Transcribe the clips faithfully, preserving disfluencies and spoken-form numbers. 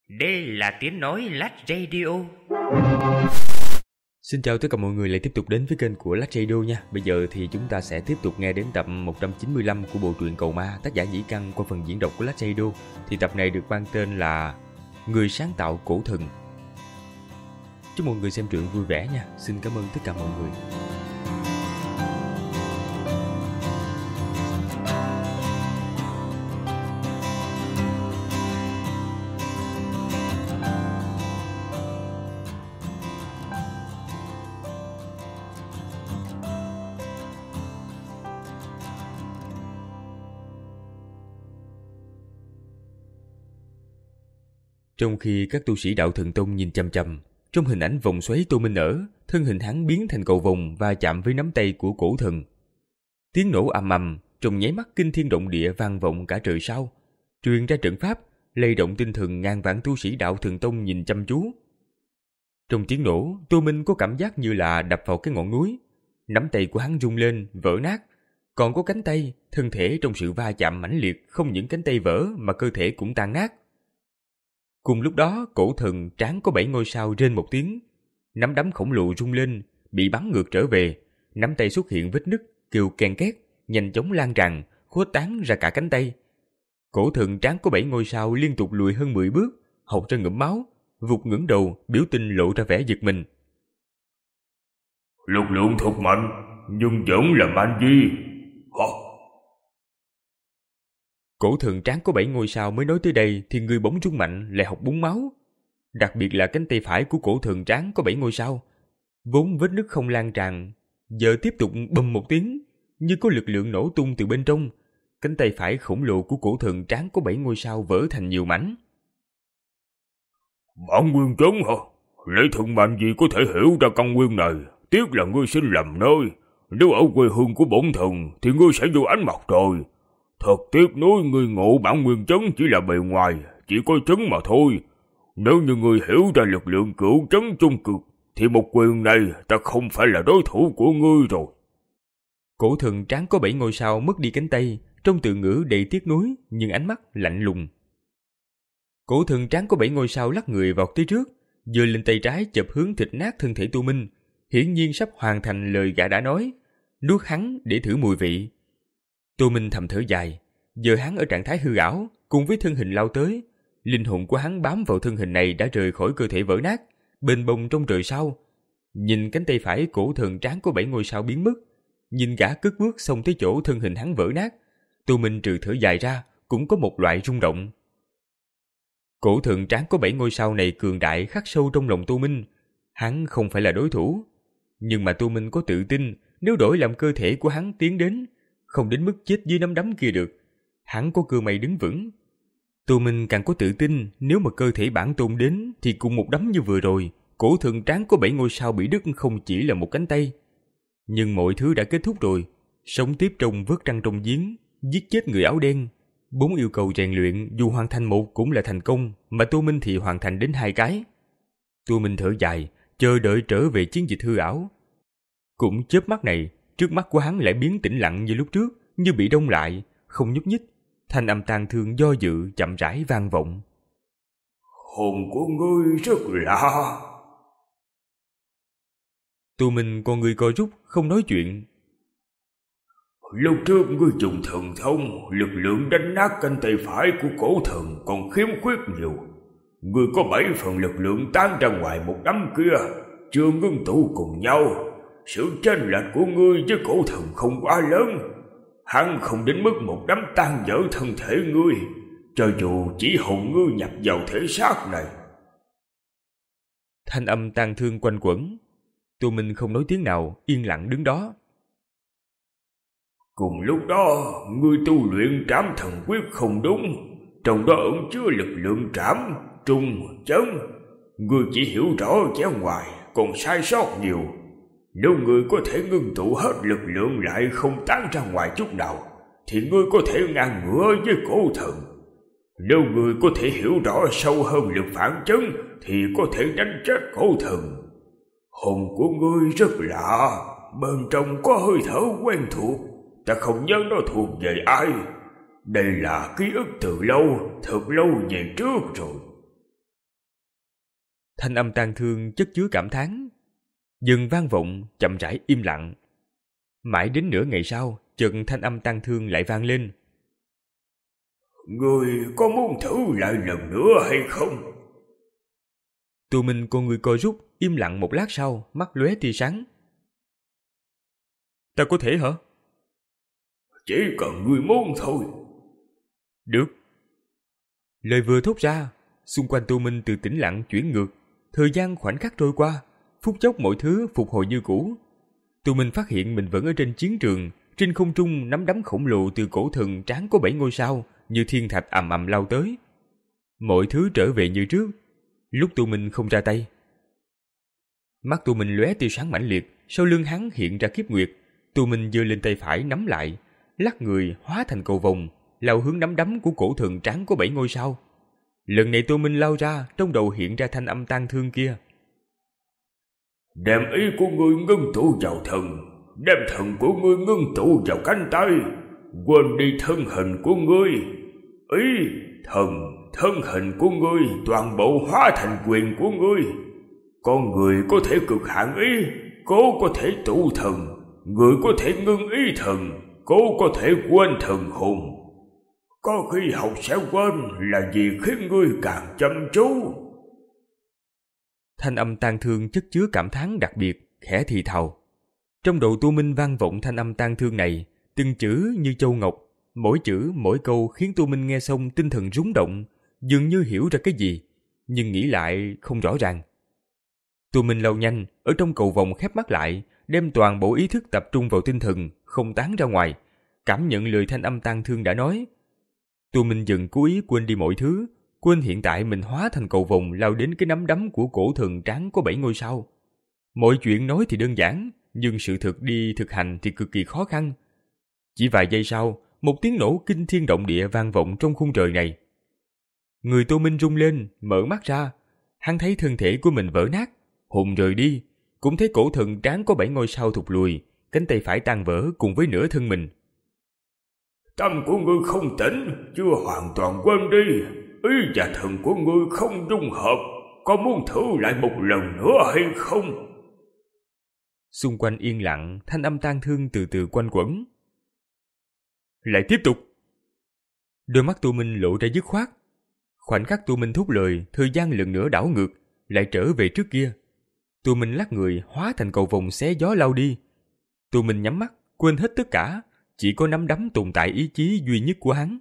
Đây là tiếng nói Lách Radio. Xin chào tất cả mọi người lại tiếp tục đến với kênh của Lách Radio nha. Bây giờ thì chúng ta sẽ tiếp tục nghe đến tập một trăm chín mươi lăm của bộ truyện Cầu Ma, tác giả Dĩ Căn qua phần diễn đọc của Lách Radio. Thì tập này được mang tên là Người sáng tạo cổ thần. Chúc mọi người xem truyện vui vẻ nha. Xin cảm ơn tất cả mọi người. Trong khi các tu sĩ đạo Thần Tông nhìn chằm chằm, trong hình ảnh vòng xoáy Tô Minh ở, thân hình hắn biến thành cầu vồng và chạm với nắm tay của cổ thần. Tiếng nổ ầm ầm, trong nháy mắt kinh thiên động địa vang vọng cả trời sao, truyền ra trận pháp, lay động tinh thần ngàn vạn tu sĩ đạo Thần Tông nhìn chăm chú. Trong tiếng nổ, Tô Minh có cảm giác như là đập vào cái ngọn núi, nắm tay của hắn rung lên, vỡ nát. Còn có cánh tay, thân thể trong sự va chạm mãnh liệt, không những cánh tay vỡ mà cơ thể cũng tan nát. Cùng lúc đó, cổ thần trán có bảy ngôi sao rên một tiếng, nắm đấm khổng lồ rung lên, bị bắn ngược trở về, nắm tay xuất hiện vết nứt, kêu ken két, nhanh chóng lan tràn, khuếch tán ra cả cánh tay. Cổ thần trán có bảy ngôi sao liên tục lùi hơn mười bước, hộc ra ngụm máu, vụt ngẩng đầu, biểu tình lộ ra vẻ giật mình. Lực lượng thật mạnh, nhưng vẫn là man di. Hả? Cổ thần trán có bảy ngôi sao mới nói tới đây thì người bỗng rung mạnh lại học búng máu. Đặc biệt là cánh tay phải của cổ thần trán có bảy ngôi sao, vốn vết nứt không lan tràn, giờ tiếp tục bầm một tiếng, như có lực lượng nổ tung từ bên trong. Cánh tay phải khổng lồ của cổ thần trán có bảy ngôi sao vỡ thành nhiều mảnh. Bản nguyên chấn hả? Lẽ thần mạnh gì có thể hiểu ra căn nguyên này? Tiếc là ngươi sinh lầm nơi. Nếu ở quê hương của bổn thần thì ngươi sẽ vô ánh mặt rồi. Thật tiếc nuối ngươi ngộ bản nguyên chấn chỉ là bề ngoài, chỉ có chấn mà thôi. Nếu như ngươi hiểu ra lực lượng cửu chấn trung cực, thì một quyền này ta không phải là đối thủ của ngươi rồi. Cổ thần trán có bảy ngôi sao mất đi cánh tay, trong từ ngữ đầy tiếc nuối nhưng ánh mắt lạnh lùng. Cổ thần trán có bảy ngôi sao lắc người vọt tới trước, giơ lên tay trái chộp hướng thịt nát thân thể Tô Minh, hiển nhiên sắp hoàn thành lời gã đã nói, nuốt hắn để thử mùi vị. Tô Minh thầm thở dài, giờ hắn ở trạng thái hư ảo, cùng với thân hình lao tới, linh hồn của hắn bám vào thân hình này đã rời khỏi cơ thể vỡ nát, bềnh bồng trong trời sao. Nhìn cánh tay phải cổ thần trán có bảy ngôi sao biến mất, nhìn gã cất bước xông tới chỗ thân hình hắn vỡ nát, Tô Minh trừ thở dài ra, cũng có một loại rung động. Cổ thần trán có bảy ngôi sao này cường đại khắc sâu trong lòng Tô Minh, hắn không phải là đối thủ, nhưng mà Tô Minh có tự tin nếu đổi làm cơ thể của hắn tiến đến, không đến mức chết dưới nắm đấm kia được. Hắn có cơ may đứng vững. Tô Minh càng có tự tin nếu mà cơ thể bản tôn đến thì cùng một đấm như vừa rồi, cổ thần trán có bảy ngôi sao bị đứt không chỉ là một cánh tay. Nhưng mọi thứ đã kết thúc rồi. Sống tiếp trong vớt trăng trong giếng, giết chết người áo đen. Bốn yêu cầu rèn luyện dù hoàn thành một cũng là thành công, mà Tô Minh thì hoàn thành đến hai cái. Tô Minh thở dài, chờ đợi trở về chiến dịch hư ảo. Cũng chớp mắt này, trước mắt của hắn lại biến tĩnh lặng như lúc trước, như bị đông lại, không nhúc nhích. Thanh âm tang thương do dự chậm rãi vang vọng. Hồn của ngươi rất lạ. Tô Minh con người co rút, không nói chuyện. Lúc trước ngươi dùng thần thông, lực lượng đánh nát cánh tay phải của cổ thần còn khiếm khuyết nhiều. Ngươi có bảy phần lực lượng tan ra ngoài một đám kia, chưa ngưng tụ cùng nhau. Sự chênh lệch của ngươi với cổ thần không quá lớn. Hắn không đến mức một đám tan vỡ thân thể ngươi, cho dù chỉ hồn ngươi nhập vào thể xác này. Thanh âm tang thương quanh quẩn. Tô Minh không nói tiếng nào, yên lặng đứng đó. Cùng lúc đó, ngươi tu luyện trảm thần quyết không đúng, trong đó ẩn chứa lực lượng trảm, trung, chấn. Ngươi chỉ hiểu rõ vẻ ngoài, còn sai sót nhiều. Nếu ngươi có thể ngưng tụ hết lực lượng lại không tán ra ngoài chút nào, thì ngươi có thể ngang ngửa với cổ thần. Nếu ngươi có thể hiểu rõ sâu hơn lực phản chấn, thì có thể đánh chết cổ thần. Hồn của ngươi rất lạ, bên trong có hơi thở quen thuộc, ta không nhớ nó thuộc về ai. Đây là ký ức từ lâu, thật lâu về trước rồi. Thanh âm tang thương chất chứa cảm thán dừng vang vọng, chậm rãi im lặng. Mãi đến nửa ngày sau, chợt thanh âm tang thương lại vang lên. Người có muốn thử lại lần nữa hay không? Tô Minh con người co rút, im lặng một lát sau, mắt lóe tia sáng. Ta có thể hả? Chỉ cần người muốn thôi. Được. Lời vừa thốt ra, xung quanh Tô Minh từ tĩnh lặng chuyển ngược, thời gian khoảnh khắc trôi qua, phút chốc mọi thứ phục hồi như cũ. Tô Minh phát hiện mình vẫn ở trên chiến trường, trên không trung nắm đấm khổng lồ từ cổ thần trán có bảy ngôi sao như thiên thạch ầm ầm lao tới. Mọi thứ trở về như trước, lúc Tô Minh không ra tay. Mắt Tô Minh lóe tia sáng mãnh liệt, sau lưng hắn hiện ra kiếp nguyệt. Tô Minh giơ lên tay phải nắm lại, lắc người hóa thành cầu vồng, lao hướng nắm đấm của cổ thần trán có bảy ngôi sao. Lần này Tô Minh lao ra, trong đầu hiện ra thanh âm tang thương kia. Đem ý của ngươi ngưng tụ vào thần, đem thần của ngươi ngưng tụ vào cánh tay, quên đi thân hình của ngươi. Ý, thần, thân hình của ngươi toàn bộ hóa thành quyền của ngươi. Con người có thể cực hạn ý, cố có thể tụ thần, người có thể ngưng ý thần, cố có thể quên thần hồn. Có khi học sẽ quên là vì khiến ngươi càng chăm chú. Thanh âm tang thương chất chứa cảm thán đặc biệt, khẽ thì thào. Trong đầu Tô Minh vang vọng thanh âm tang thương này, từng chữ như châu ngọc, mỗi chữ mỗi câu khiến Tô Minh nghe xong tinh thần rung động, dường như hiểu ra cái gì, nhưng nghĩ lại không rõ ràng. Tô Minh lao nhanh, ở trong cầu vòng khép mắt lại, đem toàn bộ ý thức tập trung vào tinh thần, không tán ra ngoài, cảm nhận lời thanh âm tang thương đã nói. Tô Minh dần cố ý quên đi mọi thứ, quên hiện tại mình hóa thành cầu vồng lao đến cái nắm đấm của cổ thần trán có bảy ngôi sao. Mọi chuyện nói thì đơn giản, nhưng sự thực đi thực hành thì cực kỳ khó khăn. Chỉ vài giây sau, một tiếng nổ kinh thiên động địa vang vọng trong khung trời này. Người Tô Minh rung lên, mở mắt ra, hắn thấy thân thể của mình vỡ nát, hồn rời đi, cũng thấy cổ thần trán có bảy ngôi sao thụt lùi, cánh tay phải tan vỡ cùng với nửa thân mình. Tâm của ngươi không tỉnh, chưa hoàn toàn quên đi. Ý và thần của ngươi không dung hợp, có muốn thử lại một lần nữa hay không? Xung quanh yên lặng, thanh âm tang thương từ từ quanh quẩn. Lại tiếp tục. Đôi mắt Tô Minh lộ ra dứt khoát. Khoảnh khắc Tô Minh thốt lời, thời gian lần nữa đảo ngược, lại trở về trước kia. Tô Minh lắc người hóa thành cầu vồng xé gió lao đi. Tô Minh nhắm mắt, quên hết tất cả, chỉ có nắm đấm tồn tại ý chí duy nhất của hắn.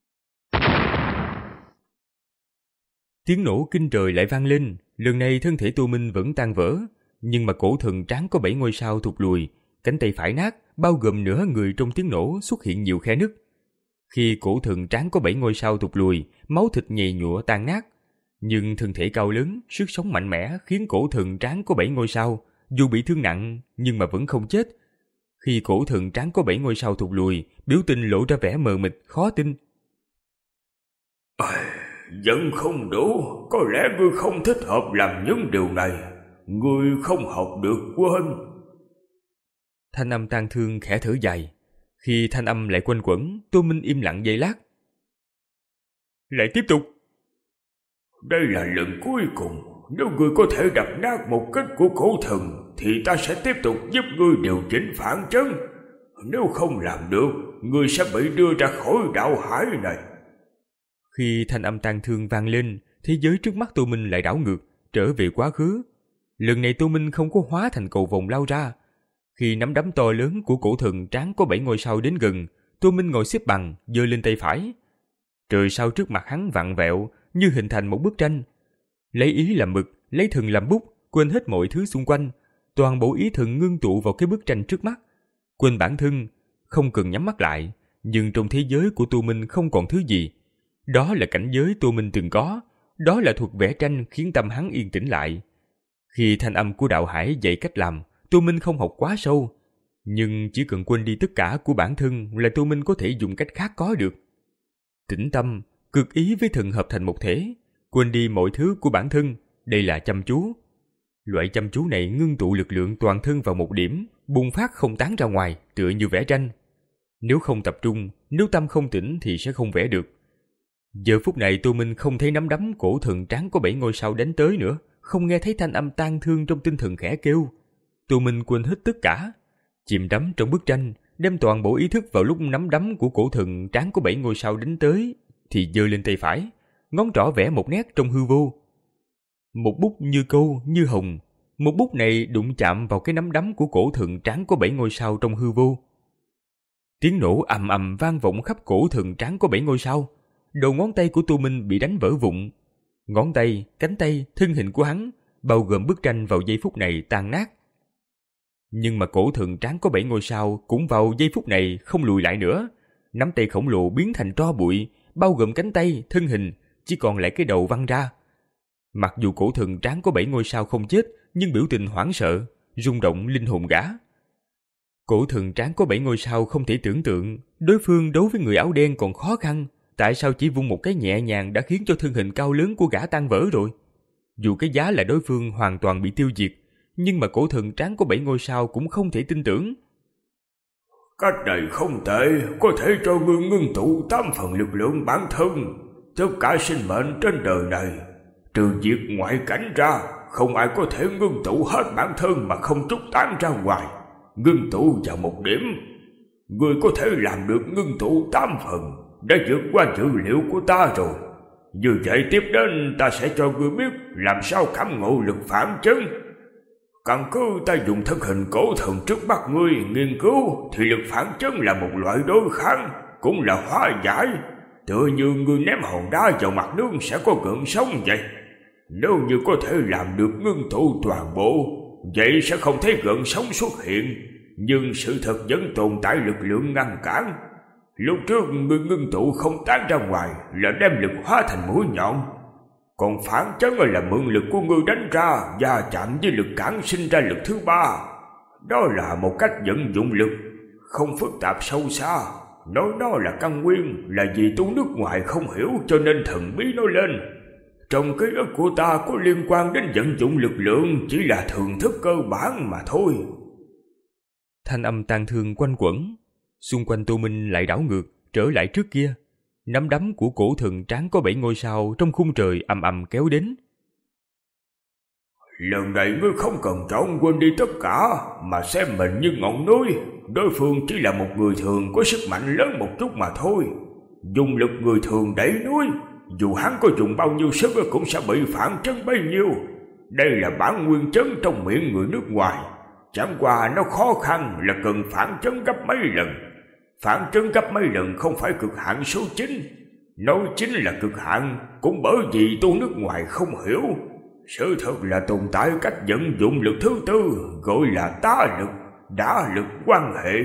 Tiếng nổ kinh trời lại vang lên, lần này thân thể Tô Minh vẫn tan vỡ, nhưng mà cổ thần trán có bảy ngôi sao thụt lùi, cánh tay phải nát, bao gồm nửa người trong tiếng nổ xuất hiện nhiều khe nứt. Khi cổ thần trán có bảy ngôi sao thụt lùi, máu thịt nhầy nhụa tan nát, nhưng thân thể cao lớn, sức sống mạnh mẽ khiến cổ thần trán có bảy ngôi sao, dù bị thương nặng nhưng mà vẫn không chết. Khi cổ thần trán có bảy ngôi sao thụt lùi, biểu tình lộ ra vẻ mờ mịt, khó tin. À, vẫn không đủ, có lẽ ngươi không thích hợp làm những điều này. Ngươi không học được quên. Thanh âm tang thương khẽ thở dài. Khi thanh âm lại quanh quẩn, Tô Minh im lặng giây lát. Lại tiếp tục. Đây là lần cuối cùng. Nếu ngươi có thể đập nát một kích của cổ thần, thì ta sẽ tiếp tục giúp ngươi điều chỉnh phản chấn. Nếu không làm được, ngươi sẽ bị đưa ra khỏi đạo hải này. Khi thanh âm tang thương vang lên, thế giới trước mắt Tô Minh lại đảo ngược, trở về quá khứ. Lần này Tô Minh không có hóa thành cầu vồng lao ra. Khi nắm đấm to lớn của cổ thần trán có bảy ngôi sao đến gần, Tô Minh ngồi xếp bằng, giơ lên tay phải. Trời sao trước mặt hắn vặn vẹo, như hình thành một bức tranh. Lấy ý làm mực, lấy thần làm bút, quên hết mọi thứ xung quanh. Toàn bộ ý thần ngưng tụ vào cái bức tranh trước mắt. Quên bản thân, không cần nhắm mắt lại, nhưng trong thế giới của Tô Minh không còn thứ gì. Đó là cảnh giới Tô Minh từng có, đó là thuật vẽ tranh khiến tâm hắn yên tĩnh lại. Khi thanh âm của đạo hải dạy cách làm, Tô Minh không học quá sâu, nhưng chỉ cần quên đi tất cả của bản thân là Tô Minh có thể dùng cách khác có được. Tĩnh tâm, cực ý với thần hợp thành một thể, quên đi mọi thứ của bản thân, đây là chăm chú. Loại chăm chú này ngưng tụ lực lượng toàn thân vào một điểm, bùng phát không tán ra ngoài, tựa như vẽ tranh. Nếu không tập trung, nếu tâm không tĩnh thì sẽ không vẽ được. Giờ phút này Tô Minh không thấy nắm đấm cổ thần trán có bảy ngôi sao đánh tới nữa, không nghe thấy thanh âm tang thương trong tinh thần khẽ kêu. Tô Minh quên hết tất cả, chìm đắm trong bức tranh, đem toàn bộ ý thức vào lúc nắm đấm của cổ thần trán có bảy ngôi sao đánh tới, thì giơ lên tay phải, ngón trỏ vẽ một nét trong hư vô. Một bút như câu, như hồng, một bút này đụng chạm vào cái nắm đấm của cổ thần trán có bảy ngôi sao trong hư vô. Tiếng nổ ầm ầm vang vọng khắp cổ thần trán có bảy ngôi sao. Đầu ngón tay của Tô Minh bị đánh vỡ vụn. Ngón tay, cánh tay, thân hình của hắn, bao gồm bức tranh vào giây phút này tan nát. Nhưng mà cổ thần trán có bảy ngôi sao cũng vào giây phút này không lùi lại nữa. Nắm tay khổng lồ biến thành tro bụi, bao gồm cánh tay, thân hình, chỉ còn lại cái đầu văng ra. Mặc dù cổ thần trán có bảy ngôi sao không chết, nhưng biểu tình hoảng sợ, rung động linh hồn gã. Cổ thần trán có bảy ngôi sao không thể tưởng tượng, đối phương đấu với người áo đen còn khó khăn, tại sao chỉ vung một cái nhẹ nhàng đã khiến cho thân hình cao lớn của gã tan vỡ rồi. Dù cái giá là đối phương hoàn toàn bị tiêu diệt, nhưng mà cổ thần trán có bảy ngôi sao cũng không thể tin tưởng. Cách này không tệ, có thể cho ngươi ngưng tụ tám phần lực lượng bản thân. Tất cả sinh mệnh trên đời này, trừ diệt ngoại cảnh ra, không ai có thể ngưng tụ hết bản thân mà không trút tán ra ngoài. Ngưng tụ vào một điểm, ngươi có thể làm được ngưng tụ tám phần, đã vượt qua dữ liệu của ta rồi. Như vậy tiếp đến ta sẽ cho ngươi biết làm sao cảm ngộ lực phản chấn. Căn cứ ta dùng thân hình cổ thần trước mắt ngươi nghiên cứu, thì lực phản chấn là một loại đối kháng, cũng là hóa giải. Tựa như ngươi ném hòn đá vào mặt nước sẽ có gợn sóng vậy. Nếu như có thể làm được ngưng tụ toàn bộ, vậy sẽ không thấy gợn sóng xuất hiện. Nhưng sự thật vẫn tồn tại lực lượng ngăn cản. Lúc trước ngươi ngưng tụ không tán ra ngoài là đem lực hóa thành mũi nhọn. Còn phản chấn là mượn lực của ngươi đánh ra và chạm với lực cản sinh ra lực thứ ba. Đó là một cách vận dụng lực, không phức tạp sâu xa. Nói nó là căn nguyên là vì tu nước ngoài không hiểu cho nên thần bí nó lên. Trong ký ức của ta có liên quan đến vận dụng lực lượng chỉ là thường thức cơ bản mà thôi. Thanh âm tang thương quanh quẩn, xung quanh Tô Minh lại đảo ngược, trở lại trước kia. Nắm đấm của cổ thần trán có bảy ngôi sao trong khung trời ầm ầm kéo đến. Lần này ngươi không cần chọn quên đi tất cả, mà xem mình như ngọn núi. Đối phương chỉ là một người thường có sức mạnh lớn một chút mà thôi. Dùng lực người thường đẩy núi, dù hắn có dùng bao nhiêu sức cũng sẽ bị phản chấn bấy nhiêu. Đây là bản nguyên chấn trong miệng người nước ngoài. Chẳng qua nó khó khăn là cần phản chấn gấp mấy lần. Phản chấn gấp mấy lần không phải cực hạn số chín. Nói chính là cực hạn, cũng bởi vì tu nước ngoài không hiểu. Sự thật là tồn tại cách vận dụng lực thứ tư, gọi là tá lực, đả lực quan hệ.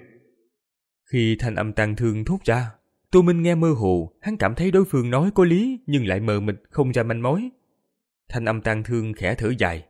Khi thanh âm tang thương thốt ra, Tô Minh nghe mơ hồ, hắn cảm thấy đối phương nói có lý nhưng lại mờ mịt không ra manh mối. Thanh âm tang thương khẽ thở dài.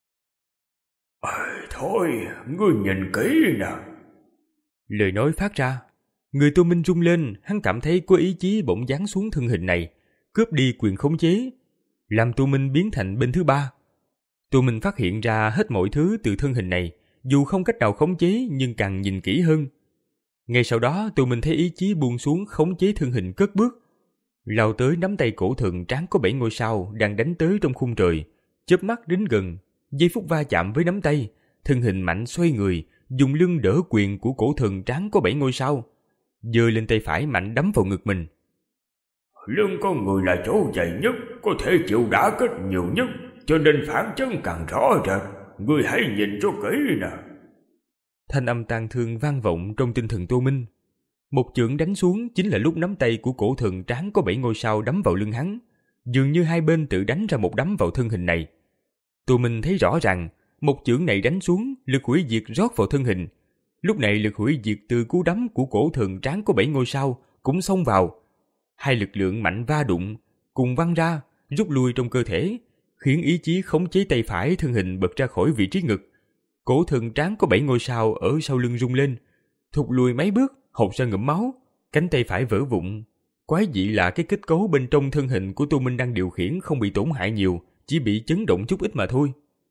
À, thôi, ngươi nhìn kỹ nè. Lời nói phát ra, người Tô Minh rung lên, hắn cảm thấy có ý chí bỗng giáng xuống thân hình này, cướp đi quyền khống chế, làm Tô Minh biến thành bên thứ ba. Tô Minh phát hiện ra hết mọi thứ từ thân hình này, dù không cách nào khống chế nhưng càng nhìn kỹ hơn. Ngay sau đó Tô Minh thấy ý chí buông xuống khống chế thân hình cất bước, lao tới nắm tay cổ thần trán có bảy ngôi sao đang đánh tới trong khung trời, chớp mắt đến gần, giây phút va chạm với nắm tay, thân hình mạnh xoay người, dùng lưng đỡ quyền của cổ thần trán có bảy ngôi sao, giơ lên tay phải mạnh đấm vào ngực mình. Lưng con người là chỗ dày nhất, có thể chịu đả kích nhiều nhất, cho nên phản chấn càng rõ rệt. Ngươi hãy nhìn cho kỹ nè. Thanh âm tang thương vang vọng trong tinh thần Tô Minh. Một chưởng đánh xuống chính là lúc nắm tay của cổ thần trán có bảy ngôi sao đấm vào lưng hắn, dường như hai bên tự đánh ra một đấm vào thân hình này. Tô Minh thấy rõ ràng, một chưởng này đánh xuống, lực hủy diệt rót vào thân hình. Lúc này lực hủy diệt từ cú đấm của cổ thần trán có bảy ngôi sao cũng xông vào. Hai lực lượng mạnh va đụng, cùng văng ra, rút lui trong cơ thể, khiến ý chí khống chế tay phải thân hình bật ra khỏi vị trí ngực. Cổ thần trán có bảy ngôi sao ở sau lưng rung lên, thụt lùi mấy bước, hộc ra ngụm máu, cánh tay phải vỡ vụn. Quái dị là cái kết cấu bên trong thân hình của Tô Minh đang điều khiển không bị tổn hại nhiều, chỉ bị chấn động chút ít mà thôi.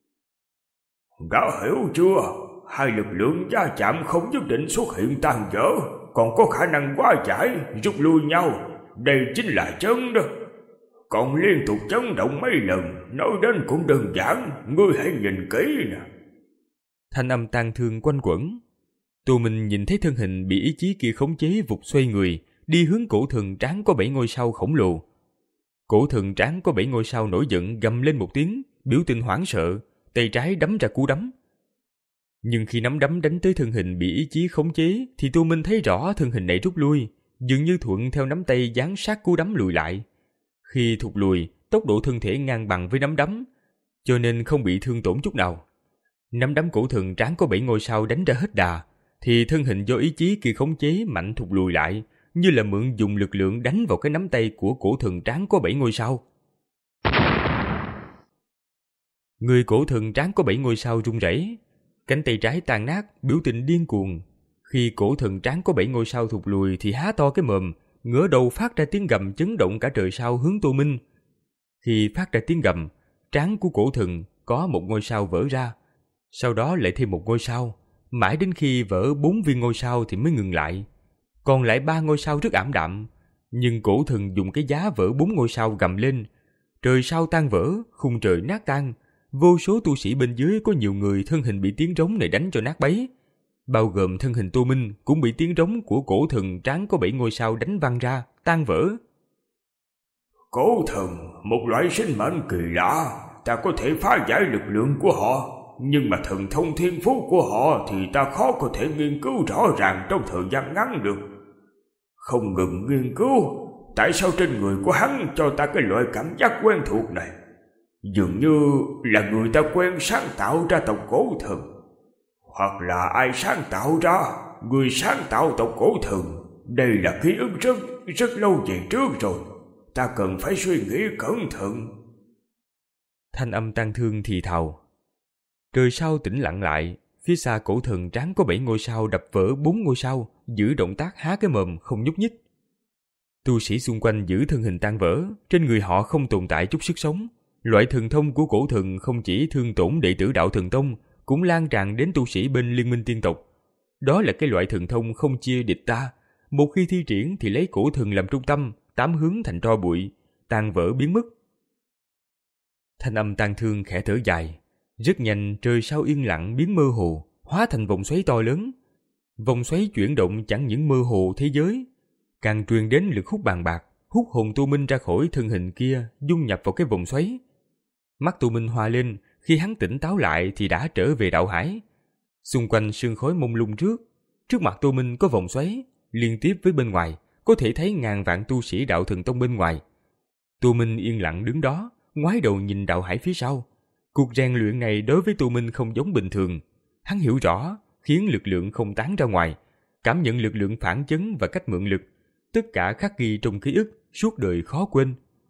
Đã hiểu chưa? Hai lực lượng va chạm không nhất định xuất hiện tan vỡ, còn có khả năng hóa giải, rút lui nhau. Đây chính là chấn đó. còn liên tục chấn động mấy lần, nói đến cũng đơn giản, ngươi hãy nhìn kỹ nè. Thanh âm tang thương quanh quẩn. Tô Minh nhìn thấy thân hình bị ý chí kia khống chế vụt xoay người, đi hướng cổ thần trán có bảy ngôi sao khổng lồ. Cổ thần trán có bảy ngôi sao nổi giận gầm lên một tiếng, biểu tình hoảng sợ, tay trái đấm ra cú đấm. Nhưng khi nắm đấm đánh tới thân hình bị ý chí khống chế, thì Tô Minh thấy rõ thân hình này rút lui, dường như thuận theo nắm tay dán sát cú đấm lùi lại. Khi thụt lùi, tốc độ thân thể ngang bằng với nắm đấm, cho nên không bị thương tổn chút nào. Nắm đấm cổ thần trán có bảy ngôi sao đánh ra hết đà, thì thân hình do ý chí kia khống chế mạnh thụt lùi lại, như là mượn dùng lực lượng đánh vào cái nắm tay của cổ thần trán có bảy ngôi sao. Người cổ thần trán có bảy ngôi sao run rẩy, cánh tay trái tan nát, biểu tình điên cuồng. Khi cổ thần trán có bảy ngôi sao thụt lùi thì há to cái mồm, ngửa đầu phát ra tiếng gầm chấn động cả trời sao hướng Tô Minh. Khi phát ra tiếng gầm, trán của cổ thần có một ngôi sao vỡ ra, sau đó lại thêm một ngôi sao, mãi đến khi vỡ bốn viên ngôi sao thì mới ngừng lại. Còn lại ba ngôi sao rất ảm đạm, nhưng cổ thần dùng cái giá vỡ bốn ngôi sao gầm lên. Trời sao tan vỡ, khung trời nát tan, vô số tu sĩ bên dưới có nhiều người thân hình bị tiếng trống này đánh cho nát bấy, bao gồm thân hình Tô Minh cũng bị tiếng trống của cổ thần trán có bảy ngôi sao đánh văng ra, tan vỡ. Cổ thần, một loại sinh mệnh kỳ lạ, ta có thể phá giải lực lượng của họ, nhưng mà thần thông thiên phú của họ thì ta khó có thể nghiên cứu rõ ràng trong thời gian ngắn được. Không ngừng nghiên cứu, tại sao trên người của hắn cho ta cái loại cảm giác quen thuộc này? Dường như là người ta quen sáng tạo ra tộc cổ thần. Hoặc là ai sáng tạo ra, người sáng tạo tộc cổ thần. Đây là ký ức rất, rất lâu về trước rồi. Ta cần phải suy nghĩ cẩn thận. Thanh âm tang thương thì thào. Trời sao tĩnh lặng lại, phía xa cổ thần trán có bảy ngôi sao đập vỡ bốn ngôi sao, giữ động tác há cái mồm không nhúc nhích. Tu sĩ xung quanh giữ thân hình tan vỡ, trên người họ không tồn tại chút sức sống. Loại thần thông của cổ thần không chỉ thương tổn đệ tử đạo thần tông, cũng lan tràn đến tu sĩ bên liên minh tiên tộc. Đó là cái loại thần thông không chia địch ta. Một khi thi triển thì lấy cổ thần làm trung tâm, tám hướng thành tro bụi, tan vỡ biến mất. Thanh âm tang thương khẽ thở dài. Rất nhanh trời sao yên lặng biến mơ hồ, hóa thành vòng xoáy to lớn. Vòng xoáy chuyển động chẳng những mơ hồ thế giới, càng truyền đến lực hút bàn bạc, hút hồn Tô Minh ra khỏi thân hình kia, dung nhập vào cái vòng xoáy. Mắt Tô Minh hoa lên, khi hắn tỉnh táo lại thì đã trở về đạo hải. Xung quanh sương khói mông lung trước, trước mặt Tô Minh có vòng xoáy, liên tiếp với bên ngoài, có thể thấy ngàn vạn tu sĩ đạo thần tông bên ngoài. Tô Minh yên lặng đứng đó, ngoái đầu nhìn đạo hải phía sau. Cuộc rèn luyện này đối với Tô Minh không giống bình thường. Hắn hiểu rõ, khiến lực lượng không tán ra ngoài, cảm nhận lực lượng phản chấn và cách mượn lực, tất cả khắc ghi trong ký ức, suốt đời khó quên.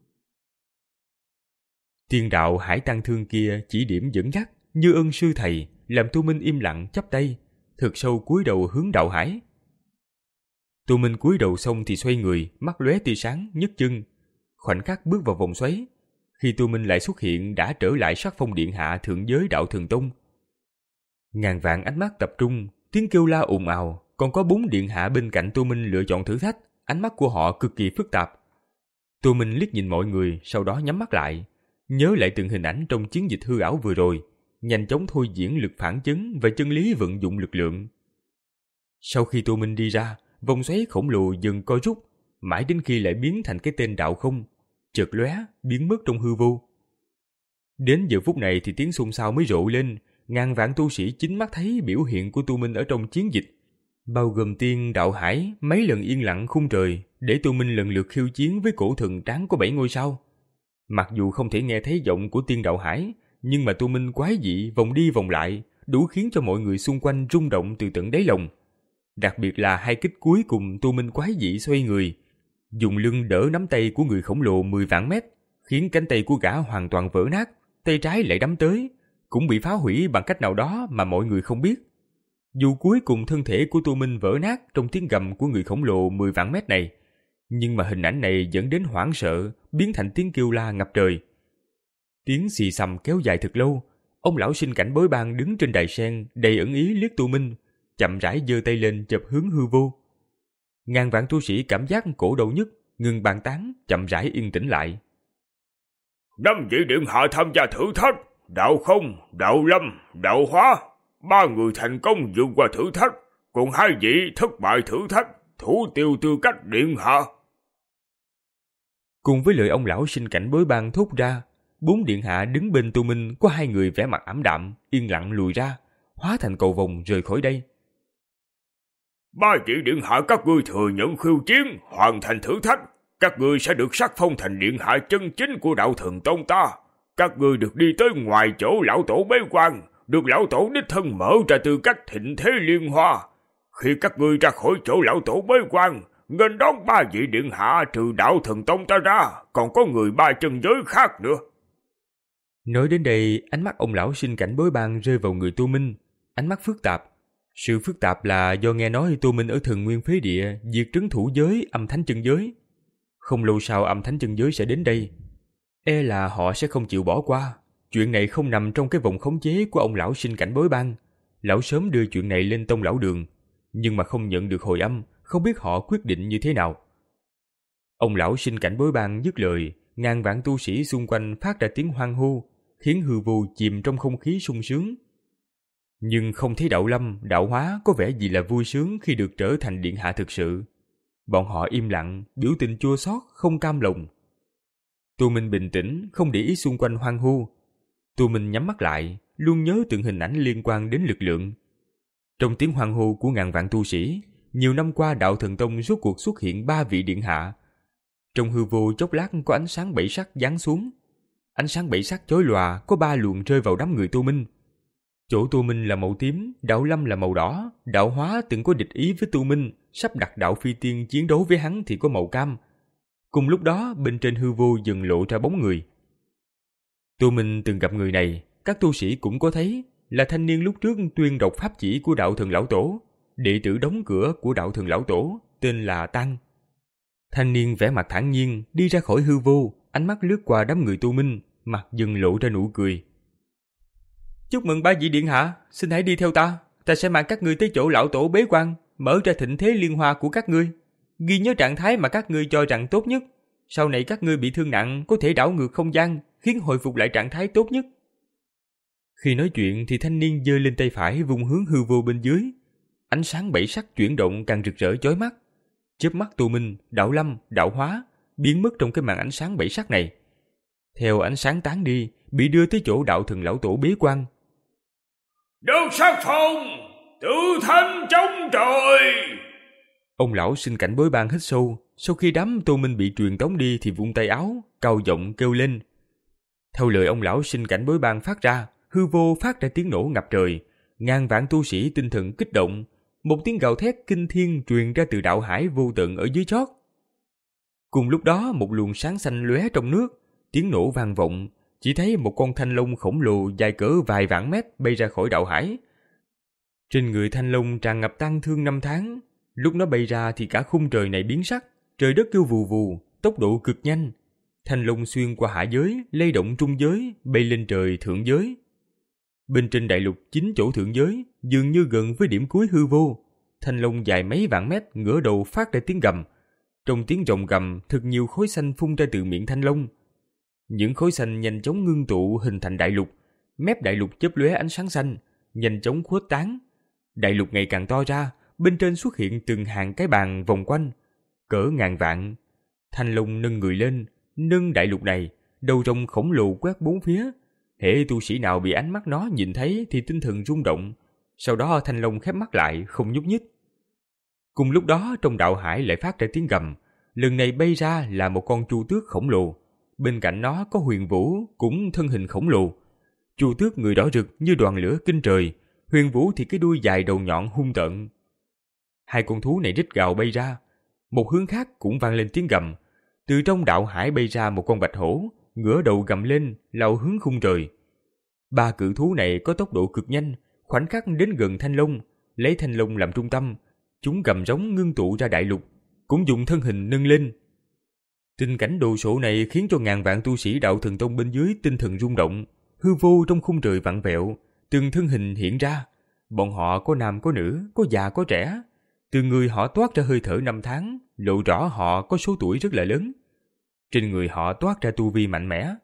Tiên đạo hải tăng thương kia chỉ điểm dẫn dắt, như ân sư thầy, làm Tô Minh im lặng chắp tay, thật sâu cúi đầu hướng đạo hải. Tô Minh cúi đầu xong thì xoay người, mắt lóe tia sáng, nhấc chân, khoảnh khắc bước vào vòng xoáy. Khi Tô Minh lại xuất hiện đã trở lại sắc phong điện hạ thượng giới đạo thần tông. Ngàn vạn ánh mắt tập trung, tiếng kêu la ồn ào, còn có bốn điện hạ bên cạnh Tô Minh lựa chọn thử thách, ánh mắt của họ cực kỳ phức tạp. Tô Minh liếc nhìn mọi người, sau đó nhắm mắt lại, nhớ lại từng hình ảnh trong chiến dịch hư ảo vừa rồi, nhanh chóng thôi diễn lực phản chấn và chân lý vận dụng lực lượng. Sau khi Tô Minh đi ra, vòng xoáy khổng lồ dần co rút, mãi đến khi lại biến thành cái tên đạo không, chợt lóe, biến mất trong hư vô. Đến giờ phút này thì tiếng xôn xao mới rộ lên, ngàn vạn tu sĩ chính mắt thấy biểu hiện của Tô Minh ở trong chiến dịch, bao gồm tiên đạo hải mấy lần yên lặng khung trời để Tô Minh lần lượt khiêu chiến với cổ thần trán có bảy ngôi sao. Mặc dù không thể nghe thấy giọng của tiên đạo hải, nhưng mà Tô Minh quái dị vòng đi vòng lại, đủ khiến cho mọi người xung quanh rung động từ tận đáy lòng. Đặc biệt là hai kích cuối cùng Tô Minh quái dị xoay người, dùng lưng đỡ nắm tay của người khổng lồ mười vạn mét, khiến cánh tay của gã hoàn toàn vỡ nát, tay trái lại đấm tới, cũng bị phá hủy bằng cách nào đó mà mọi người không biết. Dù cuối cùng thân thể của Tô Minh vỡ nát trong tiếng gầm của người khổng lồ mười vạn mét này, nhưng mà hình ảnh này dẫn đến hoảng sợ, biến thành tiếng kêu la ngập trời. Tiếng xì xầm kéo dài thật lâu, ông lão sinh cảnh bối bang đứng trên đài sen đầy ẩn ý liếc Tô Minh, chậm rãi giơ tay lên chụp hướng hư vô. Ngàn vạn tu sĩ cảm giác cổ đầu nhức, ngừng bàn tán, chậm rãi yên tĩnh lại. Năm vị điện hạ tham gia thử thách, đạo không, đạo lâm, đạo hóa. Ba người thành công vượt qua thử thách, còn hai vị thất bại thử thách, thủ tiêu tư cách điện hạ. Cùng với lời ông lão sinh cảnh bối bang thốt ra, bốn điện hạ đứng bên Tô Minh có hai người vẻ mặt ảm đạm, yên lặng lùi ra, hóa thành cầu vồng rời khỏi đây. Ba vị điện hạ các ngươi thừa nhận khiêu chiến, hoàn thành thử thách, các ngươi sẽ được sắc phong thành điện hạ chân chính của đạo Thần Tông ta. Các ngươi được đi tới ngoài chỗ lão tổ bế quan, được lão tổ đích thân mở ra tư cách thịnh thế liên hoa. Khi các ngươi ra khỏi chỗ lão tổ bế quan, nghênh đón ba vị điện hạ trừ đạo Thần Tông ta ra, còn có người ba chân giới khác nữa. Nói đến đây, ánh mắt ông lão sinh cảnh bối bang rơi vào người Tô Minh, ánh mắt phức tạp. Sự phức tạp là do nghe nói Tô Minh ở Thần Nguyên Phế Địa diệt trấn thủ giới Âm Thánh Chân Giới. Không lâu sau Âm Thánh Chân Giới sẽ đến đây. E là họ sẽ không chịu bỏ qua. Chuyện này không nằm trong cái vòng khống chế của ông lão sinh cảnh bối bang. Lão sớm đưa chuyện này lên Tông Lão Đường, nhưng mà không nhận được hồi âm, không biết họ quyết định như thế nào. Ông lão sinh cảnh bối bang dứt lời, ngàn vạn tu sĩ xung quanh phát ra tiếng hoan hô, khiến hư vô chìm trong không khí sung sướng. Nhưng không thấy đạo lâm, đạo hóa có vẻ gì là vui sướng khi được trở thành điện hạ thực sự. Bọn họ im lặng, biểu tình chua xót, không cam lòng. Tô Minh bình tĩnh, không để ý xung quanh hoan hô. Tô Minh nhắm mắt lại, luôn nhớ từng hình ảnh liên quan đến lực lượng. Trong tiếng hoan hô của ngàn vạn tu sĩ, nhiều năm qua đạo Thần Tông rốt cuộc xuất hiện ba vị điện hạ. Trong hư vô chốc lát có ánh sáng bảy sắc giáng xuống. Ánh sáng bảy sắc chói lòa, có ba luồng rơi vào đám người Tô Minh. Chỗ Tô Minh là màu tím, đạo lâm là màu đỏ, đạo hóa từng có địch ý với Tô Minh, sắp đặt đạo phi tiên chiến đấu với hắn thì có màu cam. Cùng lúc đó, bên trên hư vô dần lộ ra bóng người. Tô Minh từng gặp người này, các tu sĩ cũng có thấy, là thanh niên lúc trước tuyên đọc pháp chỉ của đạo Thần Lão Tổ, đệ tử đóng cửa của đạo Thần Lão Tổ, tên là Tăng. Thanh niên vẻ mặt thản nhiên, đi ra khỏi hư vô, ánh mắt lướt qua đám người Tô Minh, mặt dần lộ ra nụ cười. Chúc mừng ba vị điện hạ, xin hãy đi theo ta, ta sẽ mang các ngươi tới chỗ lão tổ bế quan, mở ra thịnh thế liên hoa của các ngươi. Ghi nhớ trạng thái mà các ngươi cho rằng tốt nhất, sau này các ngươi bị thương nặng có thể đảo ngược không gian, khiến hồi phục lại trạng thái tốt nhất. Khi nói chuyện thì thanh niên giơ lên tay phải vùng hướng hư vô bên dưới. Ánh sáng bảy sắc chuyển động càng rực rỡ chói mắt. Chớp mắt Tô Minh, đạo lâm, đạo hóa biến mất trong cái màn ánh sáng bảy sắc này. Theo ánh sáng tán đi, bị đưa tới chỗ đạo Thần Lão Tổ bế quan. Được sắc phong, tự thanh chống trời. Ông lão sinh cảnh bối bang hít sâu, sau khi đám Tô Minh bị truyền tống đi thì vung tay áo, cao giọng kêu lên. Theo lời ông lão sinh cảnh bối bang phát ra, hư vô phát ra tiếng nổ ngập trời, ngàn vạn tu sĩ tinh thần kích động, một tiếng gào thét kinh thiên truyền ra từ đạo hải vô tận ở dưới chót. Cùng lúc đó một luồng sáng xanh lóe trong nước, tiếng nổ vang vọng, chỉ thấy một con thanh long khổng lồ dài cỡ vài vạn mét bay ra khỏi đạo hải. Trên người thanh long tràn ngập tang thương năm tháng, lúc nó bay ra thì cả khung trời này biến sắc, trời đất kêu vù vù, tốc độ cực nhanh. Thanh long xuyên qua hạ giới, lay động trung giới, bay lên trời thượng giới. Bên trên đại lục chính chỗ thượng giới, dường như gần với điểm cuối hư vô, thanh long dài mấy vạn mét ngửa đầu phát ra tiếng gầm. Trong tiếng rồng gầm, thật nhiều khối xanh phun ra từ miệng thanh long. Những khối xanh nhanh chóng ngưng tụ hình thành đại lục, mép đại lục chớp lóe ánh sáng xanh, nhanh chóng khuếch tán. Đại lục ngày càng to ra, bên trên xuất hiện từng hàng cái bàn vòng quanh, cỡ ngàn vạn. Thanh long nâng người lên, nâng đại lục này, đầu rồng khổng lồ quét bốn phía. Hễ tu sĩ nào bị ánh mắt nó nhìn thấy thì tinh thần rung động, sau đó thanh long khép mắt lại, không nhúc nhích. Cùng lúc đó trong đạo hải lại phát ra tiếng gầm, lần này bay ra là một con chu tước khổng lồ. Bên cạnh nó có Huyền Vũ, cũng thân hình khổng lồ. Chu tước người đỏ rực như đoàn lửa kinh trời, Huyền Vũ thì cái đuôi dài đầu nhọn hung tợn. Hai con thú này rít gào bay ra. Một hướng khác cũng vang lên tiếng gầm. Từ trong đạo hải bay ra một con bạch hổ, ngửa đầu gầm lên, lao hướng khung trời. Ba cự thú này có tốc độ cực nhanh, khoảnh khắc đến gần thanh long, lấy thanh long làm trung tâm, chúng gầm rống ngưng tụ ra đại lục, cũng dùng thân hình nâng lên. Tình cảnh đồ sộ này khiến cho ngàn vạn tu sĩ đạo Thần Tông bên dưới tinh thần rung động, hư vô trong khung trời vặn vẹo, từng thân hình hiện ra. Bọn họ có nam có nữ, có già có trẻ. Từ người họ toát ra hơi thở năm tháng, lộ rõ họ có số tuổi rất là lớn. Trên người họ toát ra tu vi mạnh mẽ,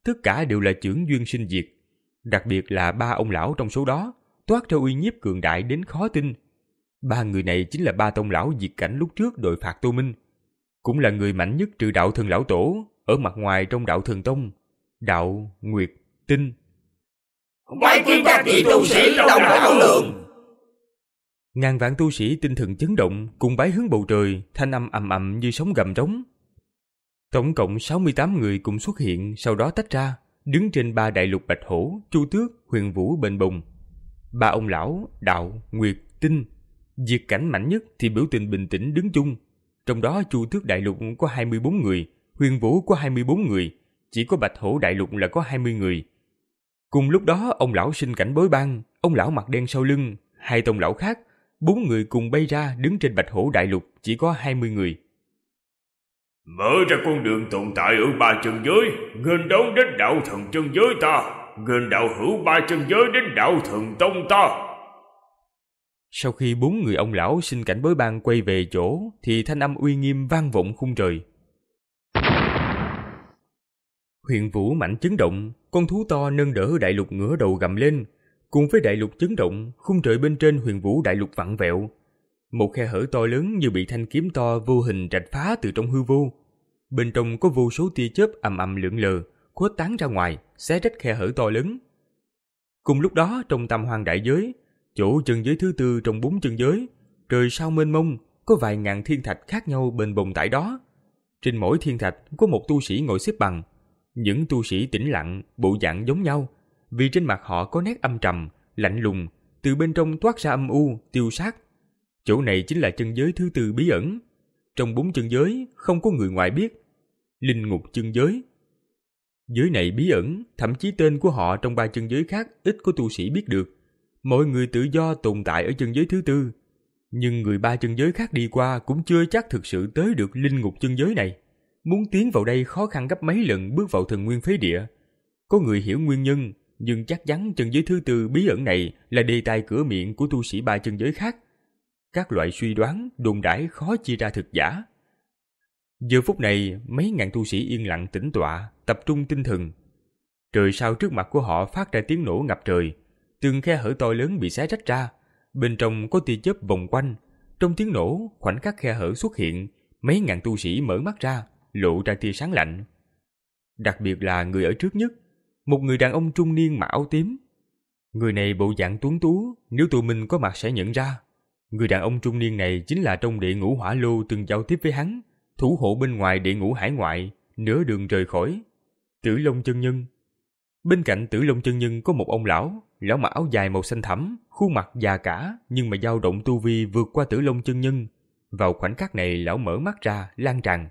tất cả đều là chưởng duyên sinh diệt. Đặc biệt là ba ông lão trong số đó, toát ra uy nhiếp cường đại đến khó tin. Ba người này chính là ba tông lão diệt cảnh lúc trước đội phạt Tô Minh, cũng là người mạnh nhất trừ đạo thần lão tổ ở mặt ngoài trong đạo thần tông, đạo Nguyệt Tinh. Bái kiến các vị tu sĩ Đông Lão Lượng. Ngàn vạn tu sĩ tinh thần chấn động, cùng bái hướng bầu trời, thanh âm ầm ầm như sóng gầm trống. Tổng cộng sáu mươi tám người cùng xuất hiện, sau đó tách ra, đứng trên ba đại lục Bạch Hổ, Chu Tước, Huyền Vũ bên bồng. Ba ông lão, đạo, Nguyệt, Tinh, diệt cảnh mạnh nhất thì biểu tình bình tĩnh đứng chung. Trong đó Chu Tước đại lục có hai mươi bốn người, Huyền Vũ có hai mươi bốn người, chỉ có Bạch Hổ đại lục là có hai mươi người. Cùng lúc đó, ông lão sinh cảnh bối bang, ông lão mặt đen sau lưng, hai tông lão khác, bốn người cùng bay ra đứng trên Bạch Hổ đại lục chỉ có hai mươi người. Mở ra con đường tồn tại ở ba chân giới, nghênh đón đến đạo thần chân giới ta, nghênh đạo hữu ba chân giới đến đạo thần tông ta. Sau khi bốn người ông lão sinh cảnh bối bang quay về chỗ, thì thanh âm uy nghiêm vang vọng khung trời. Huyền Vũ mạnh chấn động, con thú to nâng đỡ đại lục ngửa đầu gầm lên, cùng với đại lục chấn động, khung trời bên trên Huyền Vũ đại lục vặn vẹo. Một khe hở to lớn như bị thanh kiếm to vô hình rạch phá từ trong hư vô. Bên trong có vô số tia chớp ầm ầm lượn lờ, khuếch tán ra ngoài, xé rách khe hở to lớn. Cùng lúc đó, trong Tam Hoang đại giới, chỗ chân giới thứ tư trong bốn chân giới, trời sao mênh mông, có vài ngàn thiên thạch khác nhau bền bồng tại đó. Trên mỗi thiên thạch có một tu sĩ ngồi xếp bằng. Những tu sĩ tĩnh lặng, bộ dạng giống nhau, vì trên mặt họ có nét âm trầm, lạnh lùng, từ bên trong toát ra âm u, tiêu sát. Chỗ này chính là chân giới thứ tư bí ẩn. Trong bốn chân giới không có người ngoài biết. Linh ngục chân giới. Giới này bí ẩn, thậm chí tên của họ trong ba chân giới khác ít có tu sĩ biết được. Mọi người tự do tồn tại ở chân giới thứ tư, nhưng người ba chân giới khác đi qua cũng chưa chắc thực sự tới được linh ngục chân giới này. Muốn tiến vào đây khó khăn gấp mấy lần bước vào thần nguyên phế địa. Có người hiểu nguyên nhân, nhưng chắc chắn chân giới thứ tư bí ẩn này là đề tài cửa miệng của tu sĩ ba chân giới khác. Các loại suy đoán, đồn đãi khó chia ra thực giả. Giờ phút này, mấy ngàn tu sĩ yên lặng tĩnh tọa, tập trung tinh thần. Trời sao trước mặt của họ phát ra tiếng nổ ngập trời, từng khe hở to lớn bị xé rách ra, bên trong có tia chớp vòng quanh. Trong tiếng nổ, khoảnh khắc khe hở xuất hiện, mấy ngàn tu sĩ mở mắt ra, lộ ra tia sáng lạnh. Đặc biệt là người ở trước nhất, một người đàn ông trung niên mặc áo tím. Người này bộ dạng tuấn tú, nếu tụi mình có mặt sẽ nhận ra. Người đàn ông trung niên này chính là trong địa ngũ hỏa lô từng giao tiếp với hắn, thủ hộ bên ngoài địa ngũ hải ngoại, nửa đường rời khỏi. Tử Long chân nhân. Bên cạnh Tử Long chân nhân có một ông lão, lão mặc áo dài màu xanh thẳm, khuôn mặt già cả nhưng mà dao động tu vi vượt qua Tử Long chân nhân. Vào khoảnh khắc này lão mở mắt ra, lan tràn.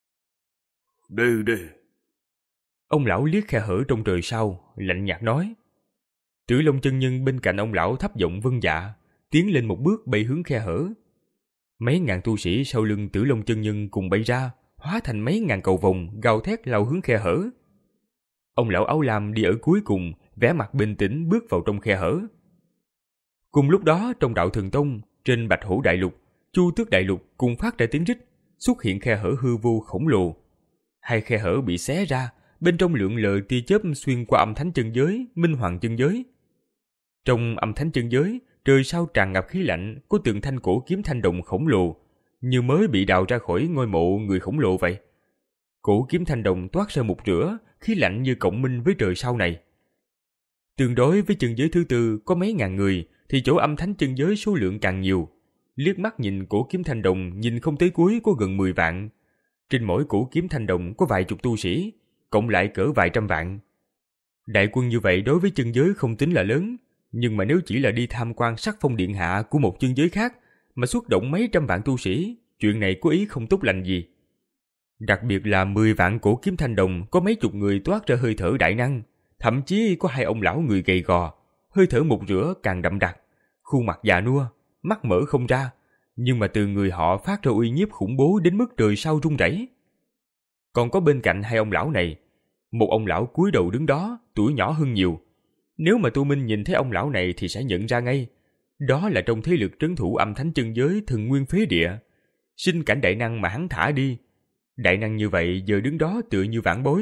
Đi đi. Ông lão liếc khe hở trong trời sao, lạnh nhạt nói. Tử Long chân nhân bên cạnh ông lão thấp giọng vâng dạ, tiến lên một bước bay hướng khe hở. Mấy ngàn tu sĩ sau lưng Tử Long chân nhân cùng bay ra, hóa thành mấy ngàn cầu vồng gào thét lao hướng khe hở. Ông lão áo lam đi ở cuối cùng, vẻ mặt bình tĩnh bước vào trong khe hở. Cùng lúc đó trong đạo thần tông, trên Bạch Hổ đại lục, Chu Tước đại lục cùng phát ra tiếng rít, xuất hiện khe hở hư vô khổng lồ. Hai khe hở bị xé ra, bên trong lượn lờ tia chớp xuyên qua âm thánh chân giới, minh hoàng chân giới. Trong âm thánh chân giới, trời sao tràn ngập khí lạnh, có tượng thanh cổ kiếm thanh đồng khổng lồ, như mới bị đào ra khỏi ngôi mộ người khổng lồ vậy. Cổ kiếm thanh đồng toát ra một rửa, khí lạnh như cộng minh với trời sao này. Tương đối với chân giới thứ tư có mấy ngàn người, thì chỗ âm thánh chân giới số lượng càng nhiều. Liếc mắt nhìn cổ kiếm thanh đồng, nhìn không tới cuối có gần mười vạn. Trên mỗi cổ kiếm thanh đồng có vài chục tu sĩ, cộng lại cỡ vài trăm vạn. Đại quân như vậy đối với chân giới không tính là lớn, nhưng mà nếu chỉ là đi tham quan sắc phong điện hạ của một chân giới khác mà xuất động mấy trăm vạn tu sĩ, chuyện này có ý không tốt lành gì. Đặc biệt là mười vạn cổ kiếm thanh đồng có mấy chục người toát ra hơi thở đại năng, thậm chí có hai ông lão người gầy gò, hơi thở một rửa càng đậm đặc, khuôn mặt già nua, mắt mở không ra, nhưng mà từ người họ phát ra uy nhiếp khủng bố đến mức trời sao rung rẩy. Còn có bên cạnh hai ông lão này, một ông lão cúi đầu đứng đó, tuổi nhỏ hơn nhiều. Nếu mà Tu Minh nhìn thấy ông lão này thì sẽ nhận ra ngay, đó là trong thế lực trấn thủ âm thánh chân giới Thần Nguyên Phế Địa, sinh cảnh đại năng mà hắn thả đi. Đại năng như vậy giờ đứng đó tựa như vãn bối,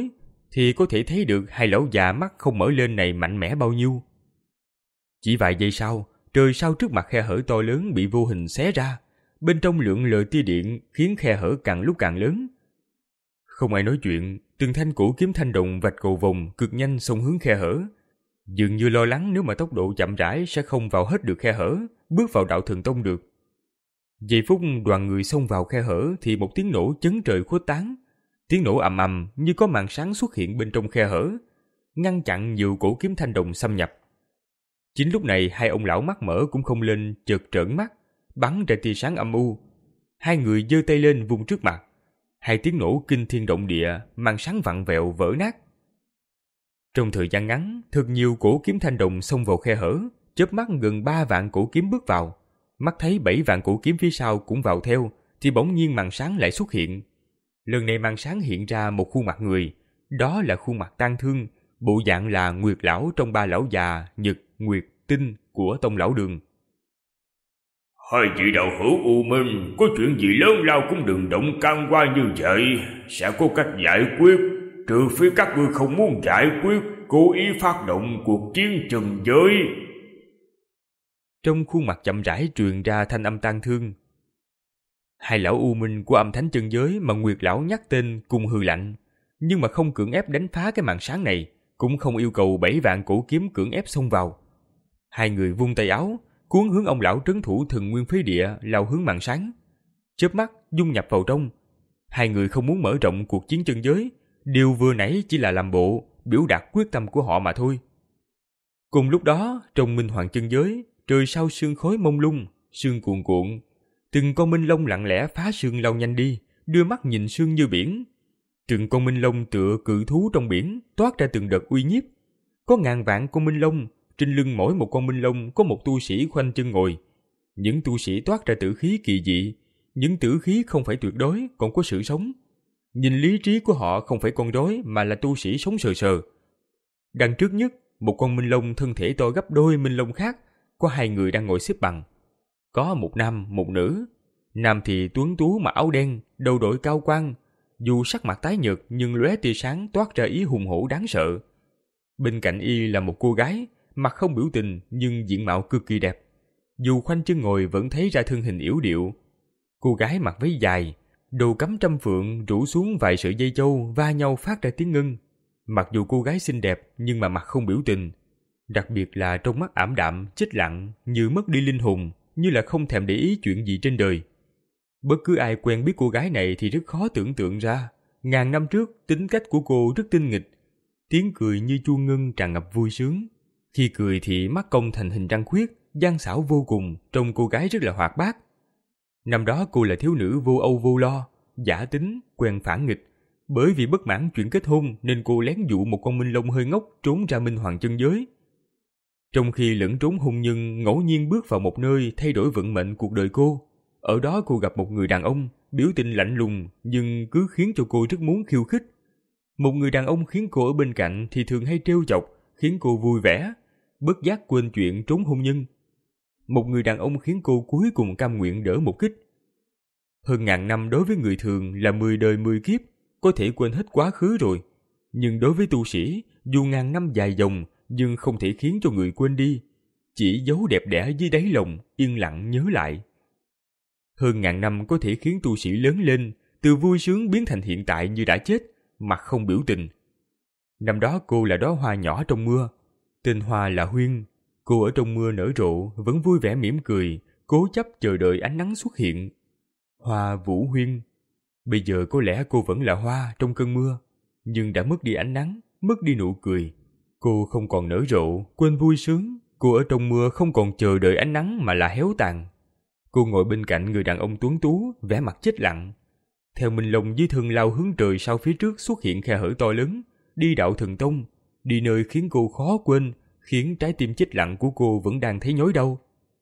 thì có thể thấy được hai lão già mắt không mở lên này mạnh mẽ bao nhiêu. Chỉ vài giây sau, trời sau trước mặt khe hở to lớn bị vô hình xé ra, bên trong lượn lờ tia điện khiến khe hở càng lúc càng lớn. Không ai nói chuyện, từng thanh cổ kiếm thanh đồng vạch cầu vồng cực nhanh xông hướng khe hở, dường như lo lắng nếu mà tốc độ chậm rãi sẽ không vào hết được khe hở, bước vào đạo thần tông được. Giây phút đoàn người xông vào khe hở thì một tiếng nổ chấn trời khuếch tán, tiếng nổ ầm ầm như có màn sáng xuất hiện bên trong khe hở, ngăn chặn nhiều cổ kiếm thanh đồng xâm nhập. Chính lúc này hai ông lão mắt mở cũng không lên chợt trợn mắt, bắn ra tia sáng âm u. Hai người giơ tay lên vung trước mặt, hai tiếng nổ kinh thiên động địa, màn sáng vặn vẹo vỡ nát. Trong thời gian ngắn, thật nhiều cổ kiếm thanh đồng xông vào khe hở, chớp mắt gần ba vạn cổ kiếm bước vào. Mắt thấy bảy vạn cổ kiếm phía sau cũng vào theo, thì bỗng nhiên màn sáng lại xuất hiện. Lần này màn sáng hiện ra một khuôn mặt người, đó là khuôn mặt tang thương, bộ dạng là Nguyệt lão trong ba lão già Nhật, Nguyệt, Tinh của Tông lão Đường. Hai vị đạo hữu U Minh, có chuyện gì lớn lao cũng đừng động can qua như vậy, sẽ có cách giải quyết, trừ phi các ngươi không muốn giải quyết, cố ý phát động cuộc chiến trần giới. Trong khuôn mặt chậm rãi truyền ra thanh âm tang thương. Hai lão U Minh của âm thánh chân giới mà Nguyệt lão nhắc tên cùng hừ lạnh, nhưng mà không cưỡng ép đánh phá cái màn sáng này, cũng không yêu cầu bảy vạn cổ kiếm cưỡng ép xông vào. Hai người vung tay áo, cuốn hướng ông lão trấn thủ Thần Nguyên Phế Địa lao hướng màn sáng, chớp mắt dung nhập vào trong. Hai người không muốn mở rộng cuộc chiến chân giới, điều vừa nãy chỉ là làm bộ biểu đạt quyết tâm của họ mà thôi. Cùng lúc đó, trong Minh Hoàng chân giới, trời sau sương khói mông lung, sương cuồn cuộn, từng con minh long lặng lẽ phá sương lao nhanh đi, đưa mắt nhìn sương như biển. Từng con minh long tựa cự thú trong biển, toát ra từng đợt uy nhiếp. Có ngàn vạn con minh long, trên lưng mỗi một con minh long có một tu sĩ khoanh chân ngồi. Những tu sĩ toát ra tử khí kỳ dị, những tử khí không phải tuyệt đối, còn có sự sống. Nhìn lý trí của họ không phải con rối mà là tu sĩ sống sờ sờ. Đằng trước nhất, một con minh long thân thể to gấp đôi minh long khác, có hai người đang ngồi xếp bằng. Có một nam, một nữ. Nam thì tuấn tú mặc áo đen, đầu đội cao quan, dù sắc mặt tái nhợt nhưng lóe tia sáng toát ra ý hùng hổ đáng sợ. Bên cạnh y là một cô gái, mặt không biểu tình nhưng diện mạo cực kỳ đẹp. Dù khoanh chân ngồi vẫn thấy ra thân hình yểu điệu. Cô gái mặc váy dài, đầu cắm trăm phượng rủ xuống vài sợi dây châu va nhau phát ra tiếng ngân. Mặc dù cô gái xinh đẹp nhưng mà mặt không biểu tình. Đặc biệt là trong mắt ảm đạm, chết lặng, như mất đi linh hồn, như là không thèm để ý chuyện gì trên đời. Bất cứ ai quen biết cô gái này thì rất khó tưởng tượng ra. Ngàn năm trước, tính cách của cô rất tinh nghịch. Tiếng cười như chuông ngân tràn ngập vui sướng. Khi cười thì mắt cong thành hình răng khuyết, gian xảo vô cùng, trông cô gái rất là hoạt bát. Năm đó cô là thiếu nữ vô âu vô lo, giả tính, quen phản nghịch. Bởi vì bất mãn chuyện kết hôn nên cô lén dụ một con minh long hơi ngốc trốn ra Minh Hoàng chân giới. Trong khi lẫn trốn hôn nhân, ngẫu nhiên bước vào một nơi thay đổi vận mệnh cuộc đời cô. Ở đó cô gặp một người đàn ông, biểu tình lạnh lùng nhưng cứ khiến cho cô rất muốn khiêu khích. Một người đàn ông khiến cô ở bên cạnh thì thường hay trêu chọc, khiến cô vui vẻ, bất giác quên chuyện trốn hôn nhân. Một người đàn ông khiến cô cuối cùng cam nguyện đỡ một kích. Hơn ngàn năm đối với người thường là mười đời mười kiếp, có thể quên hết quá khứ rồi. Nhưng đối với tu sĩ, dù ngàn năm dài dòng, nhưng không thể khiến cho người quên đi. Chỉ giấu đẹp đẽ dưới đáy lòng, yên lặng nhớ lại. Hơn ngàn năm có thể khiến tu sĩ lớn lên, từ vui sướng biến thành hiện tại như đã chết, mặt không biểu tình. Năm đó cô là đóa hoa nhỏ trong mưa, tên hoa là Huyên. Cô ở trong mưa nở rộ, vẫn vui vẻ mỉm cười, cố chấp chờ đợi ánh nắng xuất hiện. Hoa Vũ Huyên. Bây giờ có lẽ cô vẫn là hoa trong cơn mưa, nhưng đã mất đi ánh nắng, mất đi nụ cười. Cô không còn nở rộ, quên vui sướng. Cô ở trong mưa không còn chờ đợi ánh nắng mà là héo tàn. Cô ngồi bên cạnh người đàn ông tuấn tú, vẻ mặt chết lặng. Theo Minh Long dưới thân lao hướng trời sau phía trước xuất hiện khe hở to lớn, đi đạo thần tông, đi nơi khiến cô khó quên, khiến trái tim chết lặng của cô vẫn đang thấy nhói đau.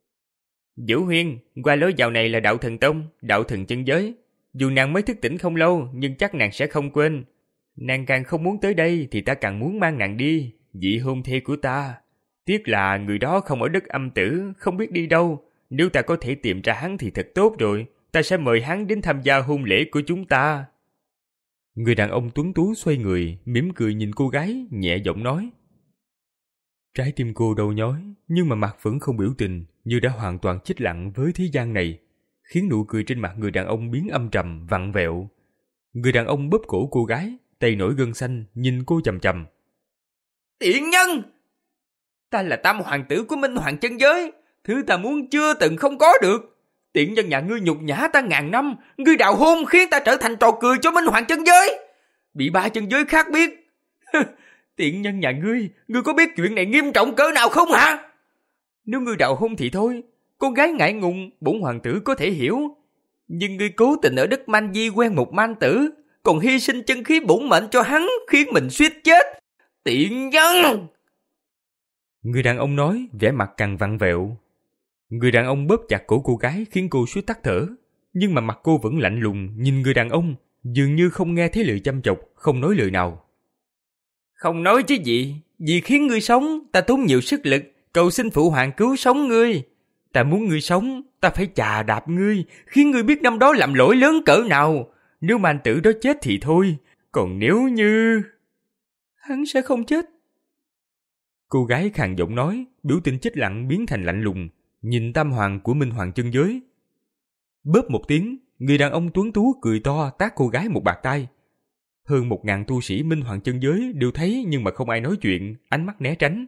Vũ Huyên, qua lối vào này là đạo thần tông, đạo thần chân giới. Dù nàng mới thức tỉnh không lâu, nhưng chắc nàng sẽ không quên. Nàng càng không muốn tới đây thì ta càng muốn mang nàng đi, vị hôn thê của ta. Tiếc là người đó không ở đất âm tử, không biết đi đâu. Nếu ta có thể tìm ra hắn thì thật tốt rồi, ta sẽ mời hắn đến tham gia hôn lễ của chúng ta. Người đàn ông tuấn tú xoay người, mỉm cười nhìn cô gái, nhẹ giọng nói. Trái tim cô đau nhói, nhưng mà mặt vẫn không biểu tình, như đã hoàn toàn chết lặng với thế gian này, khiến nụ cười trên mặt người đàn ông biến âm trầm, vặn vẹo. Người đàn ông bóp cổ cô gái, tay nổi gân xanh, nhìn cô chằm chằm. Tiện nhân! Ta là tam hoàng tử của Minh Hoàng chân giới, thứ ta muốn chưa từng không có được. Tiện nhân nhà ngươi nhục nhã ta ngàn năm, ngươi đào hôn khiến ta trở thành trò cười cho Minh Hoàng chân giới, bị ba chân giới khác biết. Tiện nhân nhà ngươi, ngươi có biết chuyện này nghiêm trọng cỡ nào không hả? Nếu ngươi đào hôn thì thôi, con gái ngại ngùng, bổn hoàng tử có thể hiểu. Nhưng ngươi cố tình ở đất Man Di quen một man tử, còn hy sinh chân khí bổn mệnh cho hắn, khiến mình suýt chết. Tiện nhân! Người đàn ông nói, vẻ mặt càng vặn vẹo. Người đàn ông bóp chặt cổ cô gái khiến cô suýt tắt thở, nhưng mà mặt cô vẫn lạnh lùng nhìn người đàn ông, dường như không nghe thấy lời chăm chọc, không nói lời nào. Không nói chứ gì, vì khiến ngươi sống, ta tốn nhiều sức lực, cầu xin phụ hoàng cứu sống ngươi. Ta muốn ngươi sống, ta phải chà đạp ngươi, khiến ngươi biết năm đó làm lỗi lớn cỡ nào. Nếu man tử đó chết thì thôi, còn nếu như... Hắn sẽ không chết. Cô gái khàn giọng nói, biểu tình chết lặng biến thành lạnh lùng, nhìn tam hoàng của Minh Hoàng chân giới. Bóp một tiếng, người đàn ông tuấn tú cười to tát cô gái một bạt tay. Hơn một ngàn tu sĩ Minh Hoàng chân giới đều thấy nhưng mà không ai nói chuyện, ánh mắt né tránh.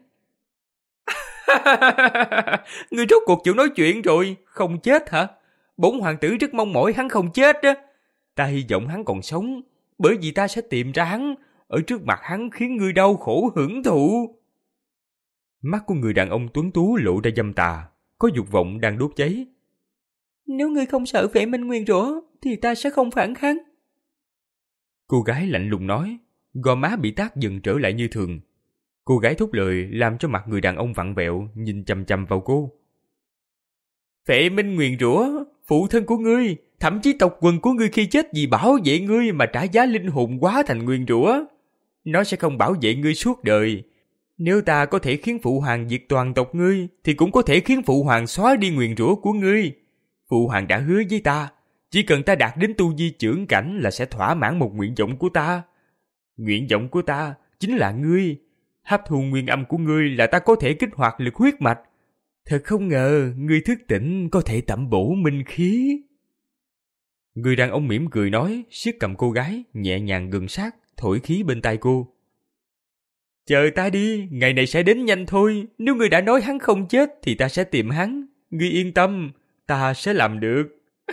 Ngươi rốt cuộc chịu nói chuyện rồi, không chết hả? Bổn hoàng tử rất mong mỏi hắn không chết á. Ta hy vọng hắn còn sống, bởi vì ta sẽ tìm ra hắn, ở trước mặt hắn khiến ngươi đau khổ hưởng thụ. Mắt của người đàn ông tuấn tú lộ ra dâm tà, có dục vọng đang đốt cháy. Nếu ngươi không sợ vệ minh nguyền rủa, thì ta sẽ không phản kháng. Cô gái lạnh lùng nói, gò má bị tát dần trở lại như thường. Cô gái thốt lời làm cho mặt người đàn ông vặn vẹo, nhìn chằm chằm vào cô. Vệ minh nguyền rủa, phụ thân của ngươi, thậm chí tộc quần của ngươi khi chết vì bảo vệ ngươi mà trả giá linh hồn hóa thành nguyền rủa. Nó sẽ không bảo vệ ngươi suốt đời. Nếu ta có thể khiến phụ hoàng diệt toàn tộc ngươi, thì cũng có thể khiến phụ hoàng xóa đi nguyền rủa của ngươi. Phụ hoàng đã hứa với ta, chỉ cần ta đạt đến tu vi chưởng cảnh là sẽ thỏa mãn một nguyện vọng của ta. Nguyện vọng của ta chính là ngươi. Hấp thu nguyên âm của ngươi là ta có thể kích hoạt lực huyết mạch. Thật không ngờ, ngươi thức tỉnh có thể tẩm bổ minh khí. Người đàn ông mỉm cười nói, siết cầm cô gái, nhẹ nhàng gần sát, thổi khí bên tai cô. Chờ ta đi, ngày này sẽ đến nhanh thôi. Nếu ngươi đã nói hắn không chết thì ta sẽ tìm hắn. Ngươi yên tâm, ta sẽ làm được.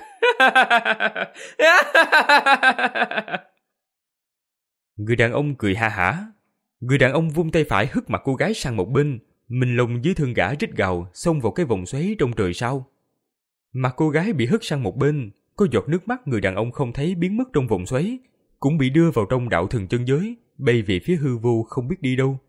Người đàn ông cười ha hả. Người đàn ông vung tay phải hất mặt cô gái sang một bên, mình lồng dưới thân gã rít gào xông vào cái vòng xoáy trong trời sao. Mặt cô gái bị hất sang một bên, có giọt nước mắt người đàn ông không thấy biến mất trong vòng xoáy, cũng bị đưa vào trong đạo thần chân giới, bay về phía hư vô không biết đi đâu.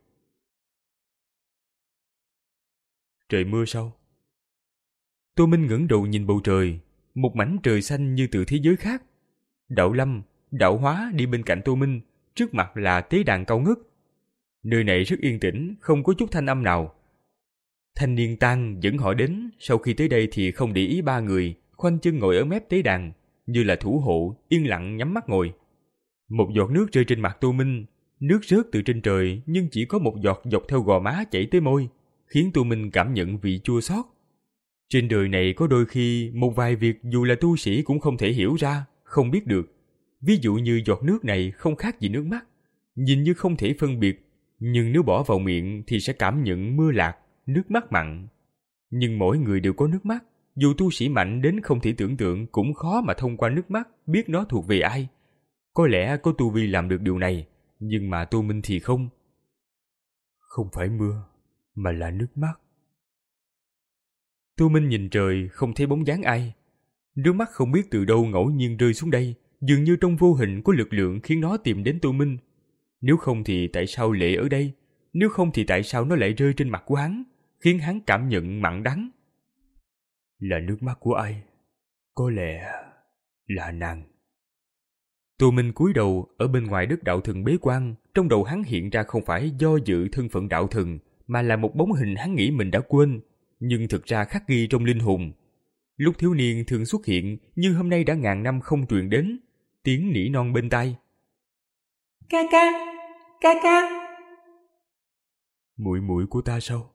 Trời mưa sao? Tô Minh ngẩng đầu nhìn bầu trời, một mảnh trời xanh như từ thế giới khác. Đạo Lâm, Đạo Hóa đi bên cạnh Tô Minh, trước mặt là tế đàn cao ngất. Nơi này rất yên tĩnh, không có chút thanh âm nào. Thanh niên Tăng dẫn họ đến, sau khi tới đây thì không để ý ba người, khoanh chân ngồi ở mép tế đàn, như là thủ hộ, yên lặng nhắm mắt ngồi. Một giọt nước rơi trên mặt Tô Minh, nước rớt từ trên trời nhưng chỉ có một giọt dọc theo gò má chảy tới môi, khiến Tô Minh cảm nhận vị chua xót. Trên đời này có đôi khi một vài việc dù là tu sĩ cũng không thể hiểu ra, không biết được. Ví dụ như giọt nước này không khác gì nước mắt, nhìn như không thể phân biệt, nhưng nếu bỏ vào miệng thì sẽ cảm nhận mưa lạc, nước mắt mặn. Nhưng mỗi người đều có nước mắt, dù tu sĩ mạnh đến không thể tưởng tượng cũng khó mà thông qua nước mắt biết nó thuộc về ai. Có lẽ có tu vi làm được điều này, nhưng mà Tô Minh thì không. Không phải mưa, mà là nước mắt. Tô Minh nhìn trời không thấy bóng dáng ai. Nước mắt không biết từ đâu ngẫu nhiên rơi xuống đây, dường như trong vô hình có lực lượng khiến nó tìm đến Tô Minh. Nếu không thì tại sao lệ ở đây? Nếu không thì tại sao nó lại rơi trên mặt của hắn, khiến hắn cảm nhận mặn đắng? Là nước mắt của ai? Có lẽ là nàng. Tô Minh cúi đầu ở bên ngoài đất đạo thần bế quan, trong đầu hắn hiện ra không phải do dự thân phận đạo thần, mà là một bóng hình hắn nghĩ mình đã quên, nhưng thực ra khắc ghi trong linh hồn. Lúc thiếu niên thường xuất hiện, nhưng hôm nay đã ngàn năm không truyền đến, tiếng nỉ non bên tai. Ca ca, ca ca. Muội muội của ta sao?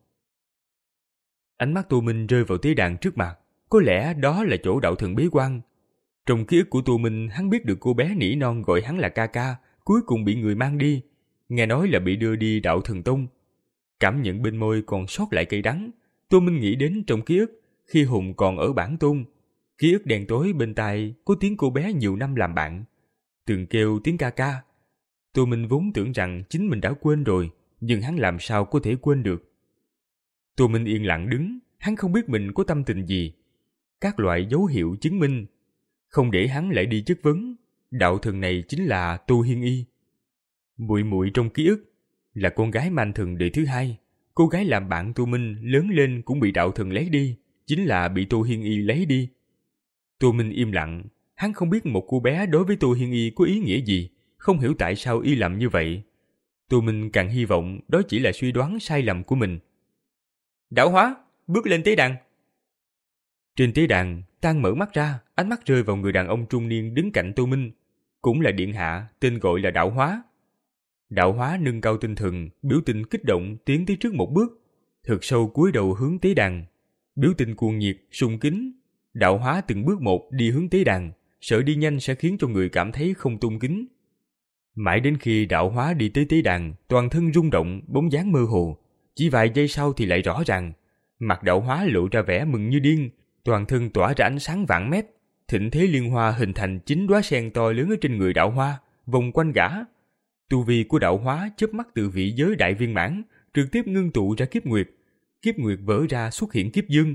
Ánh mắt Tô Minh rơi vào tế đàn trước mặt, có lẽ đó là chỗ đạo thần bế quan. Trong ký ức của Tô Minh, hắn biết được cô bé nỉ non gọi hắn là ca ca, cuối cùng bị người mang đi, nghe nói là bị đưa đi đạo thần tông. Cảm nhận bên môi còn sót lại cây đắng, Tô Minh nghĩ đến trong ký ức khi Hùng còn ở bản tôn. Ký ức đen tối bên tai có tiếng cô bé nhiều năm làm bạn, từng kêu tiếng ca ca. Tô Minh vốn tưởng rằng chính mình đã quên rồi, nhưng hắn làm sao có thể quên được. Tô Minh yên lặng đứng, hắn không biết mình có tâm tình gì. Các loại dấu hiệu chứng minh không để hắn lại đi chất vấn, đạo thần này chính là Tô Hiên Y. Muội muội trong ký ức là con gái man thần đời thứ hai, cô gái làm bạn Tô Minh lớn lên cũng bị đạo thần lấy đi, chính là bị Tô Hiên Y lấy đi. Tô Minh im lặng, hắn không biết một cô bé đối với Tô Hiên Y có ý nghĩa gì, không hiểu tại sao y làm như vậy. Tô Minh càng hy vọng đó chỉ là suy đoán sai lầm của mình. Đạo hóa, bước lên tế đàn. Trên tế đàn, Tang mở mắt ra, ánh mắt rơi vào người đàn ông trung niên đứng cạnh Tô Minh, cũng là điện hạ, tên gọi là Đạo Hóa. Đạo Hóa nâng cao tinh thần, biểu tình kích động tiến tới trước một bước, thật sâu cúi đầu hướng tế đàn, biểu tình cuồng nhiệt, sung kính. Đạo Hóa từng bước một đi hướng tế đàn, sợ đi nhanh sẽ khiến cho người cảm thấy không tôn kính. Mãi đến khi Đạo Hóa đi tới tế đàn, toàn thân rung động, bóng dáng mơ hồ, chỉ vài giây sau thì lại rõ ràng. Mặt Đạo Hóa lộ ra vẻ mừng như điên, toàn thân tỏa ra ánh sáng vạn mét. Thịnh thế liên hoa hình thành chín đóa sen to lớn ở trên người Đạo Hóa, vòng quanh gã. Tu vi của Đạo Hóa chớp mắt từ vị giới đại viên mãn, trực tiếp ngưng tụ ra kiếp nguyệt. Kiếp nguyệt vỡ ra xuất hiện kiếp dương.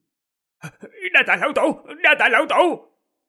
Đa tạ lão tổ, đa tạ lão tổ.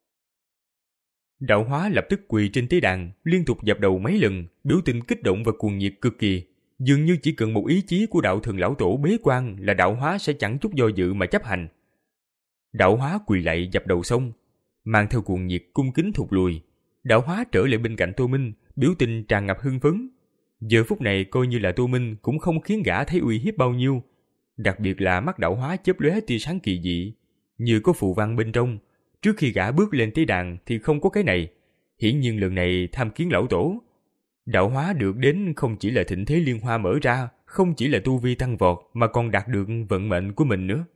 Đạo Hóa lập tức quỳ trên tế đàn, liên tục dập đầu mấy lần, biểu tình kích động và cuồng nhiệt cực kỳ. Dường như chỉ cần một ý chí của đạo thần lão tổ bế quan là Đạo Hóa sẽ chẳng chút do dự mà chấp hành. Đạo Hóa quỳ lạy dập đầu xong, mang theo cuồng nhiệt cung kính thụt lùi. Đạo Hóa trở lại bên cạnh Tô Minh, biểu tình tràn ngập hưng phấn. Giờ phút này coi như là Tô Minh cũng không khiến gã thấy uy hiếp bao nhiêu. Đặc biệt là mắt Đạo Hóa chớp lóe tia sáng kỳ dị, như có phù văn bên trong. Trước khi gã bước lên tế đàn thì không có cái này. Hiển nhiên lần này tham kiến lão tổ. Đạo Hóa được đến không chỉ là thịnh thế liên hoa mở ra, không chỉ là tu vi tăng vọt, mà còn đạt được vận mệnh của mình nữa.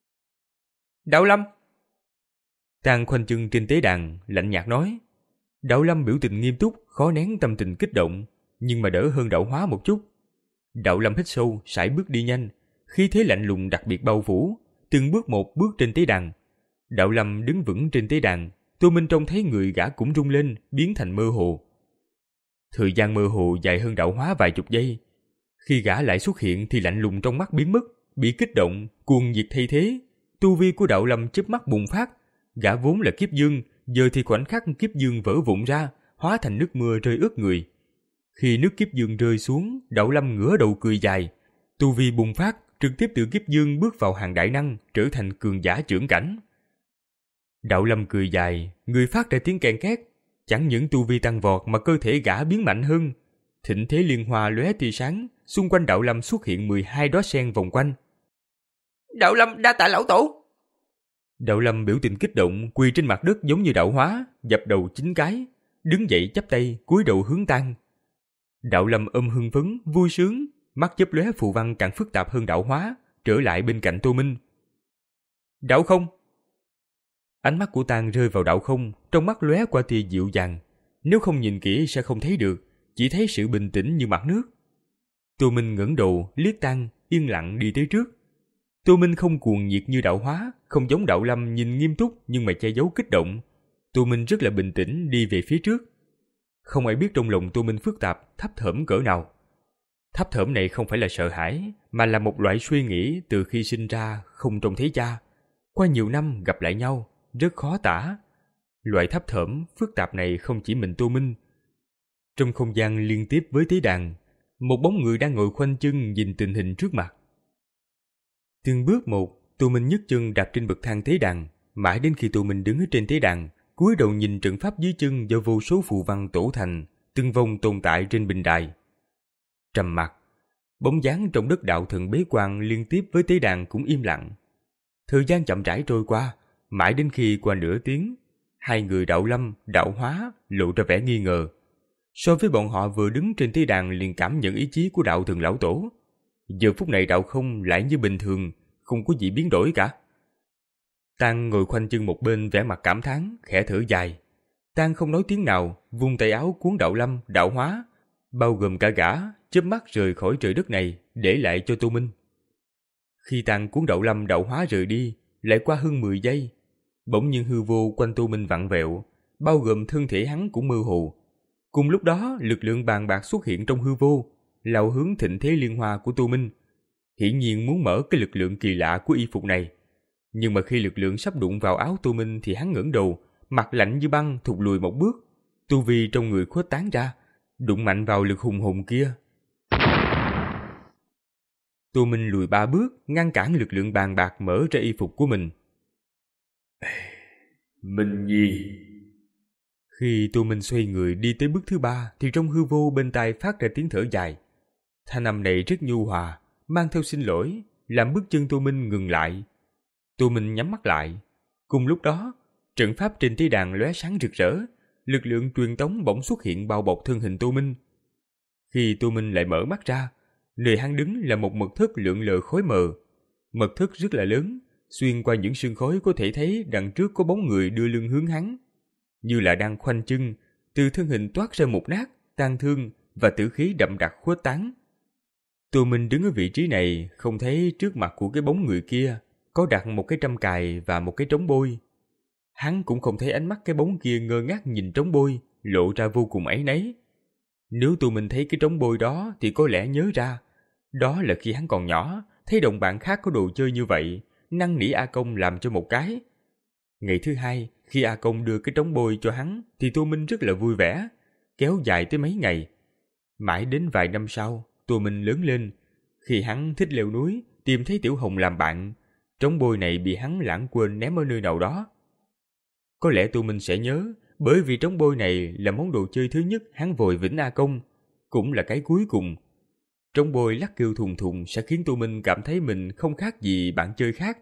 Đạo Lâm. Tang khoanh chân trên tế đàn, lạnh nhạt nói. Đạo Lâm biểu tình nghiêm túc, khó nén tâm tình kích động, nhưng mà đỡ hơn Đạo Hóa một chút. Đạo Lâm hít sâu, sải bước đi nhanh, khí thế lạnh lùng đặc biệt bao phủ, từng bước một bước trên tế đàn. Đạo Lâm đứng vững trên tế đàn, Tô Minh trông thấy người gã cũng rung lên, biến thành mơ hồ. Thời gian mơ hồ dài hơn Đạo Hóa vài chục giây. Khi gã lại xuất hiện thì lạnh lùng trong mắt biến mất, bị kích động, cuồng nhiệt thay thế. Tu vi của Đạo Lâm chớp mắt bùng phát, gã vốn là kiếp dương, giờ thì khoảnh khắc kiếp dương vỡ vụn ra, hóa thành nước mưa rơi ướt người. Khi nước kiếp dương rơi xuống, Đạo Lâm ngửa đầu cười dài, tu vi bùng phát, trực tiếp từ kiếp dương bước vào hàng đại năng, trở thành cường giả trưởng cảnh. Đạo Lâm cười dài, người phát ra tiếng ken két, chẳng những tu vi tăng vọt mà cơ thể gã biến mạnh hơn. Thịnh thế liên hoa lóe tia sáng, xung quanh Đạo Lâm xuất hiện mười hai đóa sen vòng quanh. Đạo Lâm đa tạ lão tổ. Đạo Lâm biểu tình kích động, quỳ trên mặt đất giống như Đạo Hóa, dập đầu chín cái, đứng dậy chắp tay, cúi đầu hướng Tang. Đạo Lâm ôm hưng phấn, vui sướng, mắt chớp lóe phù văn càng phức tạp hơn Đạo Hóa, trở lại bên cạnh Tô Minh. Đạo Không. Ánh mắt của Tang rơi vào Đạo Không, trong mắt lóe qua tia dịu dàng. Nếu không nhìn kỹ sẽ không thấy được, chỉ thấy sự bình tĩnh như mặt nước. Tô Minh ngẩng đầu, liếc Tang, yên lặng đi tới trước. Tô Minh không cuồng nhiệt như Đạo Hóa, không giống Đạo Lâm nhìn nghiêm túc nhưng mà che giấu kích động. Tô Minh rất là bình tĩnh đi về phía trước. Không ai biết trong lòng Tô Minh phức tạp, thấp thởm cỡ nào. Thấp thởm này không phải là sợ hãi, mà là một loại suy nghĩ từ khi sinh ra không trông thấy cha. Qua nhiều năm gặp lại nhau, rất khó tả. Loại thấp thởm, phức tạp này không chỉ mình Tô Minh. Trong không gian liên tiếp với tế đàn, một bóng người đang ngồi khoanh chân nhìn tình hình trước mặt. Từng bước một, Tô Minh nhấc chân đạp trên bậc thang tế đàn, mãi đến khi Tô Minh đứng ở trên tế đàn, cúi đầu nhìn trận pháp dưới chân do vô số phù văn tổ thành, từng vòng tồn tại trên bình đài. Trầm mặc, bóng dáng trong đất đạo thần bế quan liên tiếp với tế đàn cũng im lặng. Thời gian chậm rãi trôi qua, mãi đến khi qua nửa tiếng, hai người Đạo Lâm, Đạo Hóa lộ ra vẻ nghi ngờ. So với bọn họ vừa đứng trên tế đàn liền cảm nhận ý chí của đạo thần lão tổ. Giờ phút này đạo không lại như bình thường, không có gì biến đổi cả. Tang ngồi khoanh chân một bên vẻ mặt cảm thán, khẽ thở dài. Tang không nói tiếng nào, vung tay áo cuốn đạo lâm, đạo hóa, bao gồm cả gã, chớp mắt rời khỏi trời đất này, để lại cho Tô Minh. Khi Tang cuốn đạo lâm, đạo hóa rời đi, lại qua hơn mười giây, bỗng nhiên hư vô quanh Tô Minh vặn vẹo, bao gồm thân thể hắn cũng mơ hồ. Cùng lúc đó, lực lượng bàn bạc xuất hiện trong hư vô, lao hướng thịnh thế liên hoa của Tô Minh. Hiển nhiên muốn mở cái lực lượng kỳ lạ của y phục này. Nhưng mà khi lực lượng sắp đụng vào áo Tô Minh thì hắn ngẩng đầu, mặt lạnh như băng thụt lùi một bước, tu vi trong người khuếch tán ra, đụng mạnh vào lực hùng hồn kia. Tô Minh lùi ba bước, ngăn cản lực lượng bàn bạc mở ra y phục của mình. Minh Nhi. Khi Tô Minh xoay người đi tới bước thứ ba thì trong hư vô bên tai phát ra tiếng thở dài. Thanh âm này rất nhu hòa, mang theo xin lỗi, làm bước chân Tô Minh ngừng lại. Tô Minh nhắm mắt lại. Cùng lúc đó, trận pháp trên tế đàn lóe sáng rực rỡ, lực lượng truyền tống bỗng xuất hiện bao bọc thân hình Tô Minh. Khi Tô Minh lại mở mắt ra, nơi hắn đứng là một mật thất lượn lờ khói mờ. Mật thất rất là lớn, xuyên qua những sương khói có thể thấy đằng trước có bóng người đưa lưng hướng hắn, như là đang khoanh chân, từ thân hình toát ra một nát, tang thương và tử khí đậm đặc khuếch tán. Tô Minh đứng ở vị trí này, không thấy trước mặt của cái bóng người kia có đặt một cái trâm cài và một cái trống bôi. Hắn cũng không thấy ánh mắt cái bóng kia ngơ ngác nhìn trống bôi, lộ ra vô cùng áy náy. Nếu Tô Minh thấy cái trống bôi đó thì có lẽ nhớ ra, đó là khi hắn còn nhỏ, thấy đồng bạn khác có đồ chơi như vậy, năn nỉ A Công làm cho một cái. Ngày thứ hai, khi A Công đưa cái trống bôi cho hắn, thì Tô Minh rất là vui vẻ, kéo dài tới mấy ngày. Mãi đến vài năm sau, Tô Minh lớn lên, khi hắn thích leo núi, tìm thấy Tiểu Hồng làm bạn, trống bôi này bị hắn lãng quên ném ở nơi nào đó. Có lẽ Tô Minh sẽ nhớ, bởi vì trống bôi này là món đồ chơi thứ nhất hắn vội vĩnh A Công, cũng là cái cuối cùng. Trống bôi lắc kêu thùng thùng sẽ khiến Tô Minh cảm thấy mình không khác gì bạn chơi khác.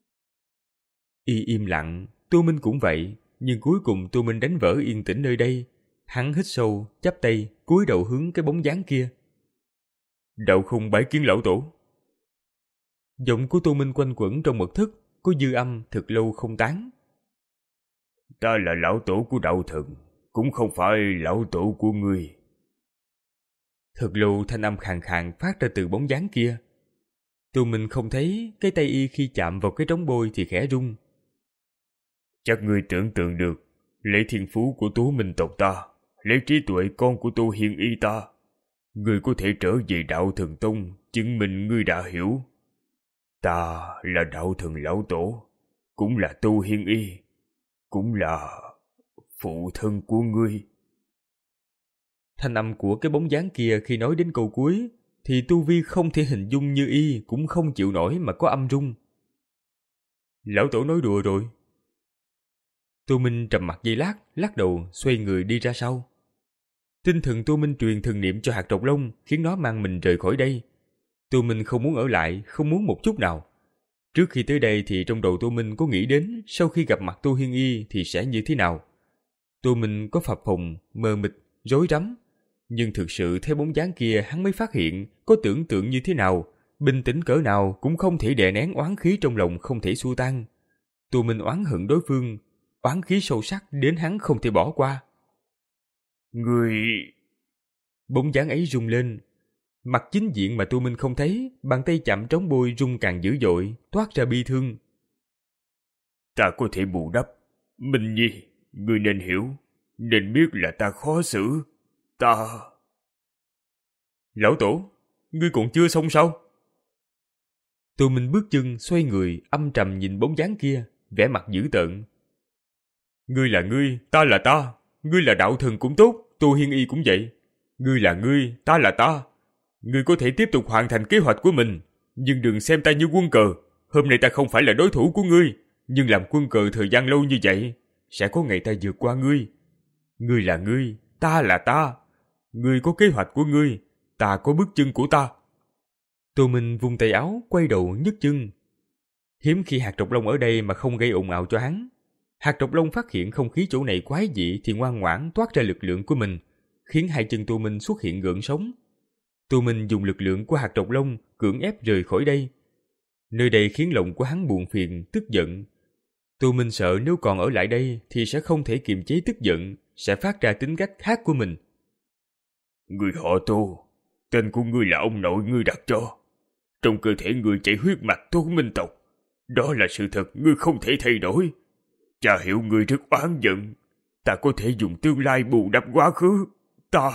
Y im lặng, Tô Minh cũng vậy, nhưng cuối cùng Tô Minh đánh vỡ yên tĩnh nơi đây. Hắn hít sâu, chắp tay, cúi đầu hướng cái bóng dáng kia. Đạo không bái kiến lão tổ. Giọng của Tô Minh quanh quẩn trong mật thất, có dư âm thật lâu không tán. Ta là lão tổ của đạo thần, cũng không phải lão tổ của ngươi. Thật lâu thanh âm khàn khàn phát ra từ bóng dáng kia. Tô Minh không thấy cái tay y khi chạm vào cái trống bôi thì khẽ rung. Chắc ngươi tưởng tượng được, lấy thiên phú của Tú Minh tộc ta, lấy trí tuệ con của Tô Hiên Y ta, ngươi có thể trở về đạo thần tông, chứng minh ngươi đã hiểu. Ta là đạo thần lão tổ, cũng là Tô Hiên Y, cũng là phụ thân của ngươi. Thanh âm của cái bóng dáng kia khi nói đến câu cuối, thì tu vi không thể hình dung như y cũng không chịu nổi mà có âm rung. Lão tổ nói đùa rồi. Tô Minh trầm mặt giây lát, lắc đầu, xoay người đi ra sau. Tinh thần Tô Minh truyền thần niệm cho hạt trọc lông, khiến nó mang mình rời khỏi đây. Tô Minh không muốn ở lại, không muốn một chút nào. Trước khi tới đây thì trong đầu Tô Minh có nghĩ đến sau khi gặp mặt Tô Hiên Y thì sẽ như thế nào. Tô Minh có phập phồng, mờ mịt, rối rắm. Nhưng thực sự theo bóng dáng kia hắn mới phát hiện có tưởng tượng như thế nào, bình tĩnh cỡ nào cũng không thể đè nén oán khí trong lòng không thể xua tan. Tô Minh oán hận đối phương, oán khí sâu sắc đến hắn không thể bỏ qua. Người... Bóng dáng ấy rung lên. Mặt chính diện mà Tô Minh không thấy, bàn tay chạm trống bôi rung càng dữ dội, toát ra bi thương. Ta có thể bù đắp. Minh Nhi, ngươi nên hiểu, nên biết là ta khó xử. Ta... Lão tổ, ngươi còn chưa xong sao? Tô Minh bước chân, xoay người, âm trầm nhìn bóng dáng kia, vẻ mặt dữ tợn. Ngươi là ngươi, ta là ta. Ngươi là đạo thần cũng tốt, Tô Hiên Y cũng vậy. Ngươi là ngươi, ta là ta. Ngươi có thể tiếp tục hoàn thành kế hoạch của mình, nhưng đừng xem ta như quân cờ. Hôm nay ta không phải là đối thủ của ngươi, nhưng làm quân cờ thời gian lâu như vậy, sẽ có ngày ta vượt qua ngươi. Ngươi là ngươi, ta là ta. Ngươi có kế hoạch của ngươi, ta có bước chân của ta. Tô Minh vung tay áo, quay đầu nhấc chân. Hiếm khi hạt trọc lông ở đây mà không gây ồn ào cho hắn. Hạt trọc lông phát hiện không khí chỗ này quái dị thì ngoan ngoãn toát ra lực lượng của mình. khiến hai chân Tô Minh xuất hiện gợn sóng. Tô Minh dùng lực lượng của hạt độc long cưỡng ép rời khỏi đây. Nơi đây khiến lòng của hắn buồn phiền, tức giận. Tô Minh sợ nếu còn ở lại đây thì sẽ không thể kiềm chế tức giận, sẽ phát ra tính cách khác của mình. Người họ Tô, tên của ngươi là ông nội ngươi đặt cho. Trong cơ thể ngươi chảy huyết mạch Tô Minh tộc. Đó là sự thật ngươi không thể thay đổi. Cha hiểu ngươi rất oán giận. Ta có thể dùng tương lai bù đắp quá khứ. Ta...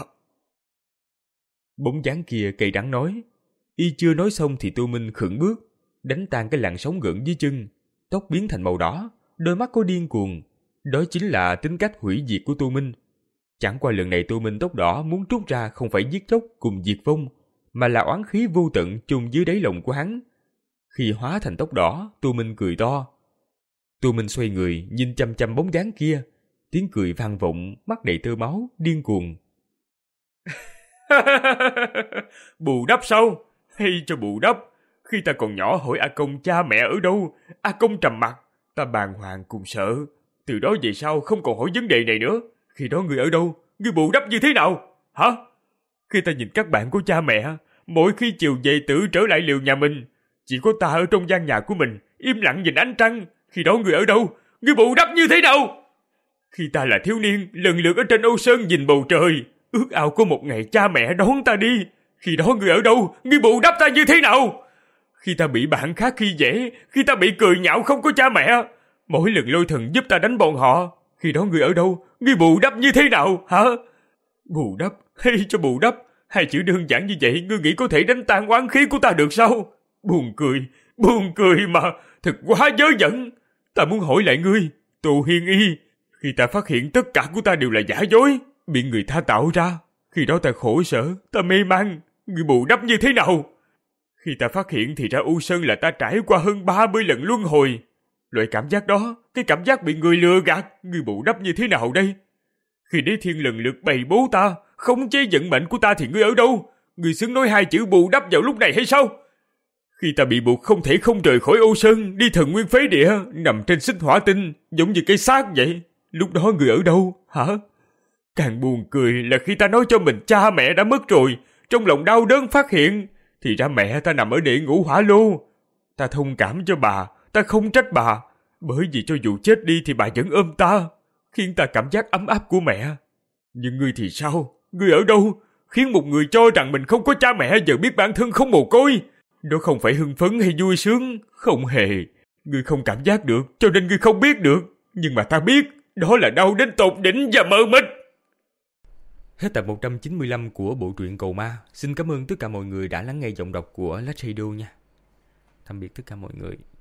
Bóng dáng kia cay đắng nói. Y chưa nói xong thì Tô Minh khựng bước, đánh tan cái làn sóng gợn dưới chân. Tóc biến thành màu đỏ, đôi mắt có điên cuồng. Đó chính là tính cách hủy diệt của Tô Minh. Chẳng qua lần này Tô Minh tóc đỏ muốn trút ra không phải giết chóc cùng diệt vong, mà là oán khí vô tận chôn dưới đáy lòng của hắn. Khi hóa thành tóc đỏ, Tô Minh cười to. Tô Minh xoay người, nhìn chăm chăm bóng dáng kia. Tiếng cười vang vọng, mắt đầy tơ máu, điên cuồng. Bù đắp sao? Hay cho bù đắp. Khi ta còn nhỏ hỏi A Công cha mẹ ở đâu, A Công trầm mặc. Ta bàng hoàng cùng sợ. Từ đó về sau không còn hỏi vấn đề này nữa. Khi đó người ở đâu? Người bù đắp như thế nào? Hả? Khi ta nhìn các bạn của cha mẹ, mỗi khi chiều về tự trở lại liều nhà mình, chỉ có ta ở trong gian nhà của mình, im lặng nhìn ánh trăng. Khi đó người ở đâu? Người bù đắp như thế nào? Khi ta là thiếu niên, lần lượt ở trên Âu Sơn nhìn bầu trời, ước ao có một ngày cha mẹ đón ta đi. Khi đó người ở đâu? Người bù đắp ta như thế nào? Khi ta bị bạn khác khi dễ, khi ta bị cười nhạo không có cha mẹ, mỗi lần Lôi Thần giúp ta đánh bọn họ, khi đó người ở đâu? Người bù đắp như thế nào? Hả? Bù đắp? Hay cho bù đắp? Hai chữ đơn giản như vậy, ngươi nghĩ có thể đánh tan oán khí của ta được sao? Buồn cười, buồn cười mà, thật quá dớ dẫn. Ta muốn hỏi lại ngươi, Tô Hiên Y, khi ta phát hiện tất cả của ta đều là giả dối, bị người ta tạo ra, khi đó ta khổ sở, ta mê man, ngươi bù đắp như thế nào? Khi ta phát hiện thì ra U Sơn là ta trải qua hơn ba mươi lần luân hồi. Loại cảm giác đó, cái cảm giác bị người lừa gạt, ngươi bù đắp như thế nào đây? Khi Đế Thiên lần lượt bày bố ta, khống chế vận mệnh của ta thì ngươi ở đâu? Ngươi xứng nói hai chữ bù đắp vào lúc này hay sao? Khi ta bị buộc không thể không rời khỏi Âu Sơn, đi Thần Nguyên Phế Địa, nằm trên xích hỏa tinh, giống như cây xác vậy. Lúc đó người ở đâu, hả? Càng buồn cười là khi ta nói cho mình cha mẹ đã mất rồi, trong lòng đau đớn phát hiện, thì ra mẹ ta nằm ở địa ngũ hỏa lô. Ta thông cảm cho bà, ta không trách bà, bởi vì cho dù chết đi thì bà vẫn ôm ta, khiến ta cảm giác ấm áp của mẹ. Nhưng ngươi thì sao? Ngươi ở đâu? Khiến một người cho rằng mình không có cha mẹ giờ biết bản thân không mồ côi. Đó không phải hưng phấn hay vui sướng, không hề. Ngươi không cảm giác được, cho nên ngươi không biết được. Nhưng mà ta biết, đó là đau đến tột đỉnh và mờ mịt. Hết tập một trăm chín mươi lăm của bộ truyện Cầu Ma. Xin cảm ơn tất cả mọi người đã lắng nghe giọng đọc của Lách Radio nha. Tạm biệt tất cả mọi người.